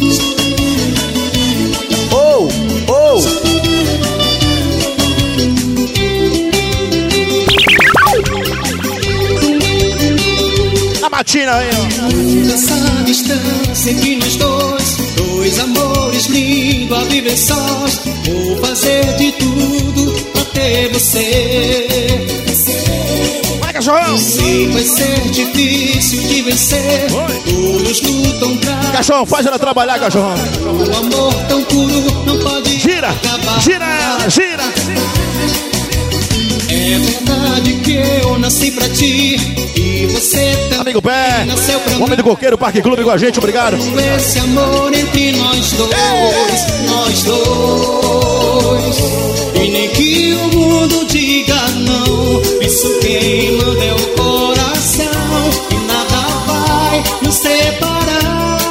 Speaker 3: Marina, hein?
Speaker 7: Nessa distância entre nós dois, dois amores lindos a viver sós. Vou fazer de tudo pra ter você.
Speaker 3: Vai, cachorrão!
Speaker 7: Sei, vai ser difícil de vencer. Todos lutam pra...
Speaker 3: Cachorrão, faz ela trabalhar, cachorrão.
Speaker 7: O amor tão puro não pode
Speaker 3: gira,
Speaker 7: acabar.
Speaker 3: Gira ela, gira!
Speaker 7: É verdade que eu nasci pra ti e você também.
Speaker 3: Amigo Pé,
Speaker 7: nasceu pra
Speaker 3: o homem do coqueiro, Parque Clube com a gente, obrigado.
Speaker 7: Esse amor entre nós dois, Ei! nós dois. E nem que o mundo diga não, isso quem manda é o coração. E nada vai nos separar.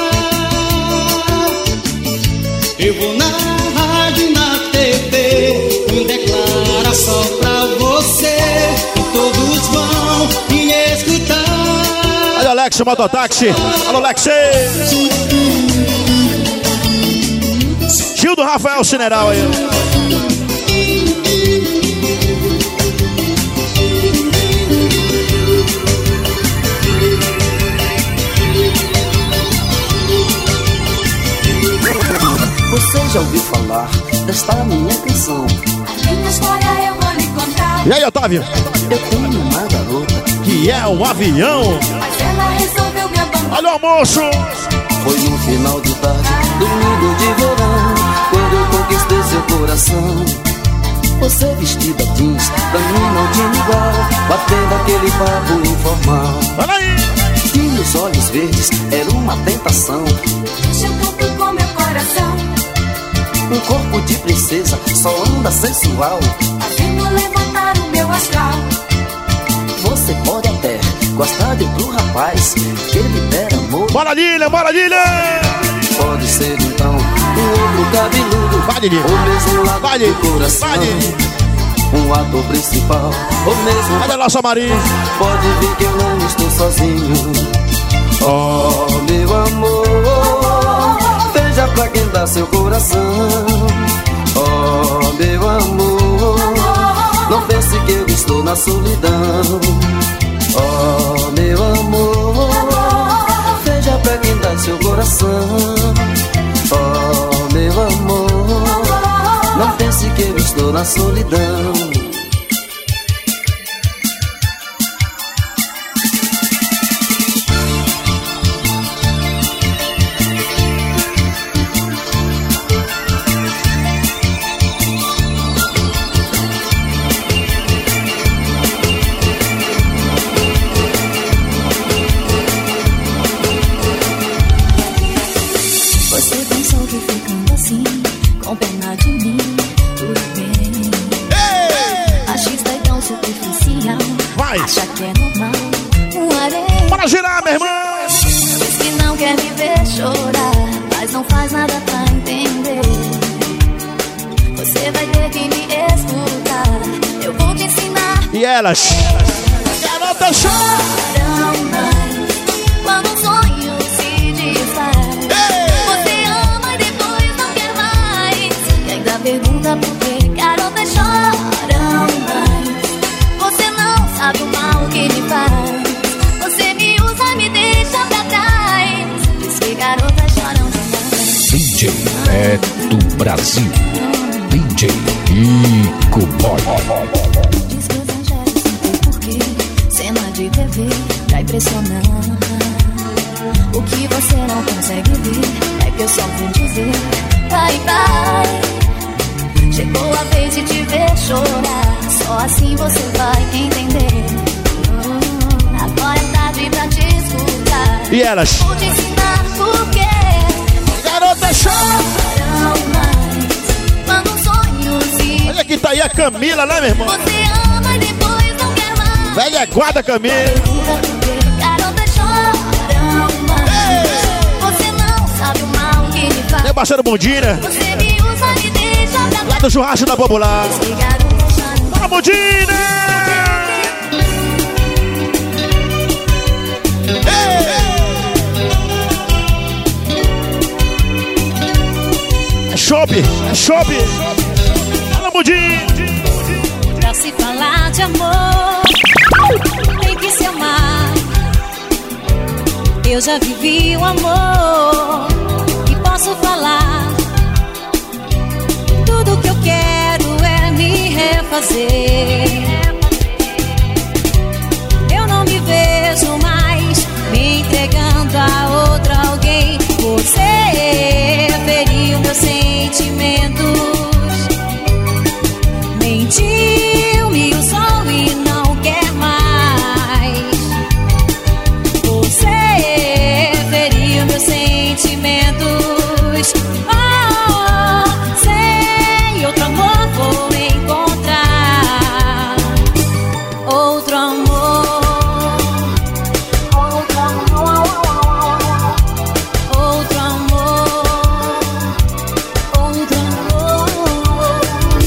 Speaker 7: Eu vou na rádio e na T V, me declara só pra você. E todos vão me escutar.
Speaker 3: Olha o Alex, mototáxi. Alô, Alex. Tio do Rafael Cineral aí.
Speaker 9: Você já ouviu falar desta minha canção?
Speaker 13: Minha história eu vou lhe contar.
Speaker 3: E aí, Otávio?
Speaker 9: Eu tenho uma garota
Speaker 3: que é um avião.
Speaker 13: Mas ela resolveu me abandonar.
Speaker 3: Olha o almoço.
Speaker 9: Foi no final de tarde, domingo de verão, quando eu conquistei seu coração. Você vestida jeans, pra mim não tinha igual, batendo aquele papo informal.
Speaker 3: Olha aí.
Speaker 9: E os olhos verdes era uma tentação.
Speaker 13: Mexeu tanto com meu coração.
Speaker 9: Um corpo de princesa, só onda sensual,
Speaker 13: fazendo levantar o meu astral.
Speaker 9: Você pode até gostar de outro rapaz, que ele dera amor.
Speaker 3: Bora, Lilian, bora, Lilian!
Speaker 9: Pode ser então um outro cabeludo,
Speaker 3: vai, Lilian.
Speaker 9: Ou mesmo lado
Speaker 3: vai,
Speaker 9: do coração, vai, um ator principal, ou mesmo...
Speaker 3: Olha a nossa Maria.
Speaker 9: Pode vir que eu não estou sozinho. Oh, meu amor, veja pra quem dá seu coração. Oh, meu amor, não pense que eu estou na solidão. Oh, meu amor, veja pra quem dá seu coração. Oh, meu amor, não pense que eu estou na solidão.
Speaker 13: Acha que é normal, um areia.
Speaker 3: Bora girar, meu irmão!
Speaker 13: Diz que não quer me ver chorar, mas não faz nada pra entender. Você vai ter que me escutar, eu vou te ensinar.
Speaker 3: E elas? Garota
Speaker 13: choram mais quando um sonho se desfaz. Você ama e depois não quer mais. E ainda pergunta por que garotas choram mais. Sabe o mal que me faz. Você me usa e me deixa pra trás. Diz que garotas choram demais.
Speaker 1: D J Beto Brasil, D J Rico Boy.
Speaker 13: Diz que os angelos não tem porquê. Cena de T V pra impressionar. O que você não consegue ver é que eu só vim dizer vai, vai. Chegou a vez de te ver chorar, só assim você vai entender. Hum, agora é tarde pra te escutar.
Speaker 3: E elas?
Speaker 13: Vou te ensinar por quê.
Speaker 3: Garotas choram
Speaker 13: mais quando um sonho se...
Speaker 3: Olha que tá aí a Camila, né, meu irmão?
Speaker 13: Você ama e depois não quer mais.
Speaker 3: Velha guarda, Camila.
Speaker 13: Garotas choram mais. Ei. Você não sabe o mal que me faz.
Speaker 3: Meu parceiro Bundina.
Speaker 13: Você me usa e deixa pra trás.
Speaker 3: Lá do churrasco da Popular. Bora, Bundina! É chope, é chope. Fala, Bundina!
Speaker 13: Pra se falar de amor, tem que se amar. Eu já vivi o amor e posso falar. Tudo que eu quero é me refazer. Eu não me vejo mais me entregando a outra alguém. Você feriu meus sentimentos, mentiu, me usou e não quer mais. Você feriu meus sentimentos. Oh, sei, outro amor vou encontrar. Outro amor. Outro amor. Outro amor. Outro amor.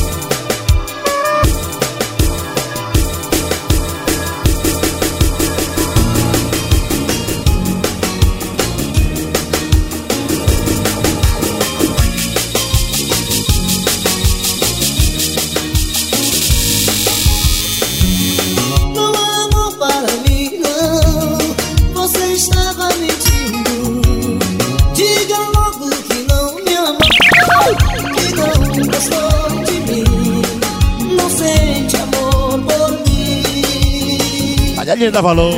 Speaker 9: Não há amor para mim, não. Você estava mentindo. Diga logo que não me amou, que não gostou de mim, não sente amor por mim.
Speaker 3: Olha ali, dá valor.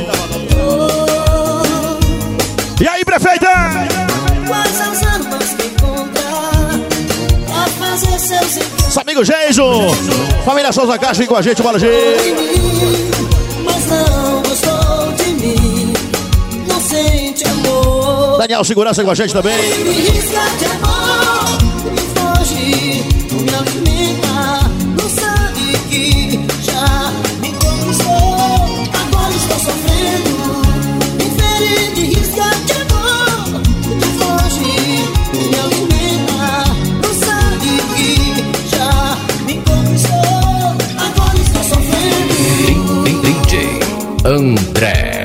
Speaker 3: E aí, prefeita?
Speaker 9: Quais as armas que encontrar pra fazer seus encantos
Speaker 3: Nosso amigo Geiso, família Souza Castro aqui com a gente, bola, Geiso.
Speaker 9: em mim, mas não gostou de mim, não sente amor.
Speaker 3: Daniel Segurança com a gente também.
Speaker 9: Me risca de amor, me foge, não me alimenta, não sabe que já me conquistou. Agora estou sofrendo, me fere, me risca de amor, me foge, não me alimenta, não sabe que já me conquistou. Agora estou sofrendo.
Speaker 1: D J André.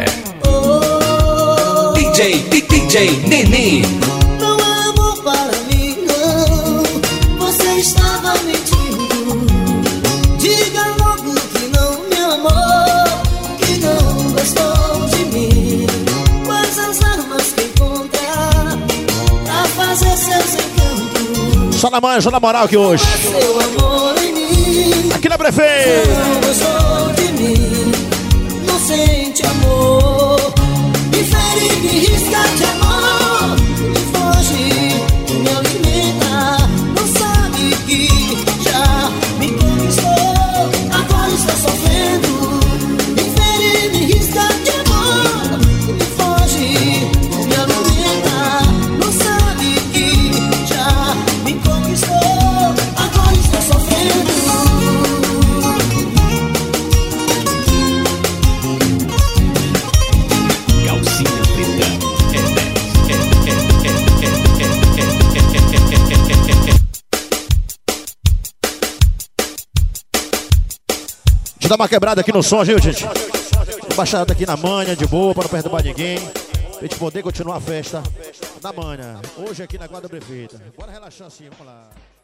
Speaker 9: D J, D J Nenê. Não há amor para mim, não. Você estava mentindo. Diga logo que não me amou, que não gostou de mim. Quais as armas que encontrar pra fazer seus encantos?
Speaker 3: Só na manhã, só na moral aqui hoje.
Speaker 9: Seu amor em mim.
Speaker 3: Aqui na prefeita.
Speaker 9: Não gostou de mim, não sente amor. Me fere, me risca de amor, me foge, me alimenta, não sabe que já me conquistou. Agora estou sofrendo, me fere, me risca de amor, me foge, me alimenta, não sabe que já me conquistou. Agora estou sofrendo.
Speaker 3: Deixa eu dar uma quebrada aqui no som, viu, gente? Baixada aqui na manha, de boa, para não perturbar ninguém. Pra gente poder continuar a festa na manha. Hoje aqui na Guarda Prefeita. Bora relaxar assim, vamos lá.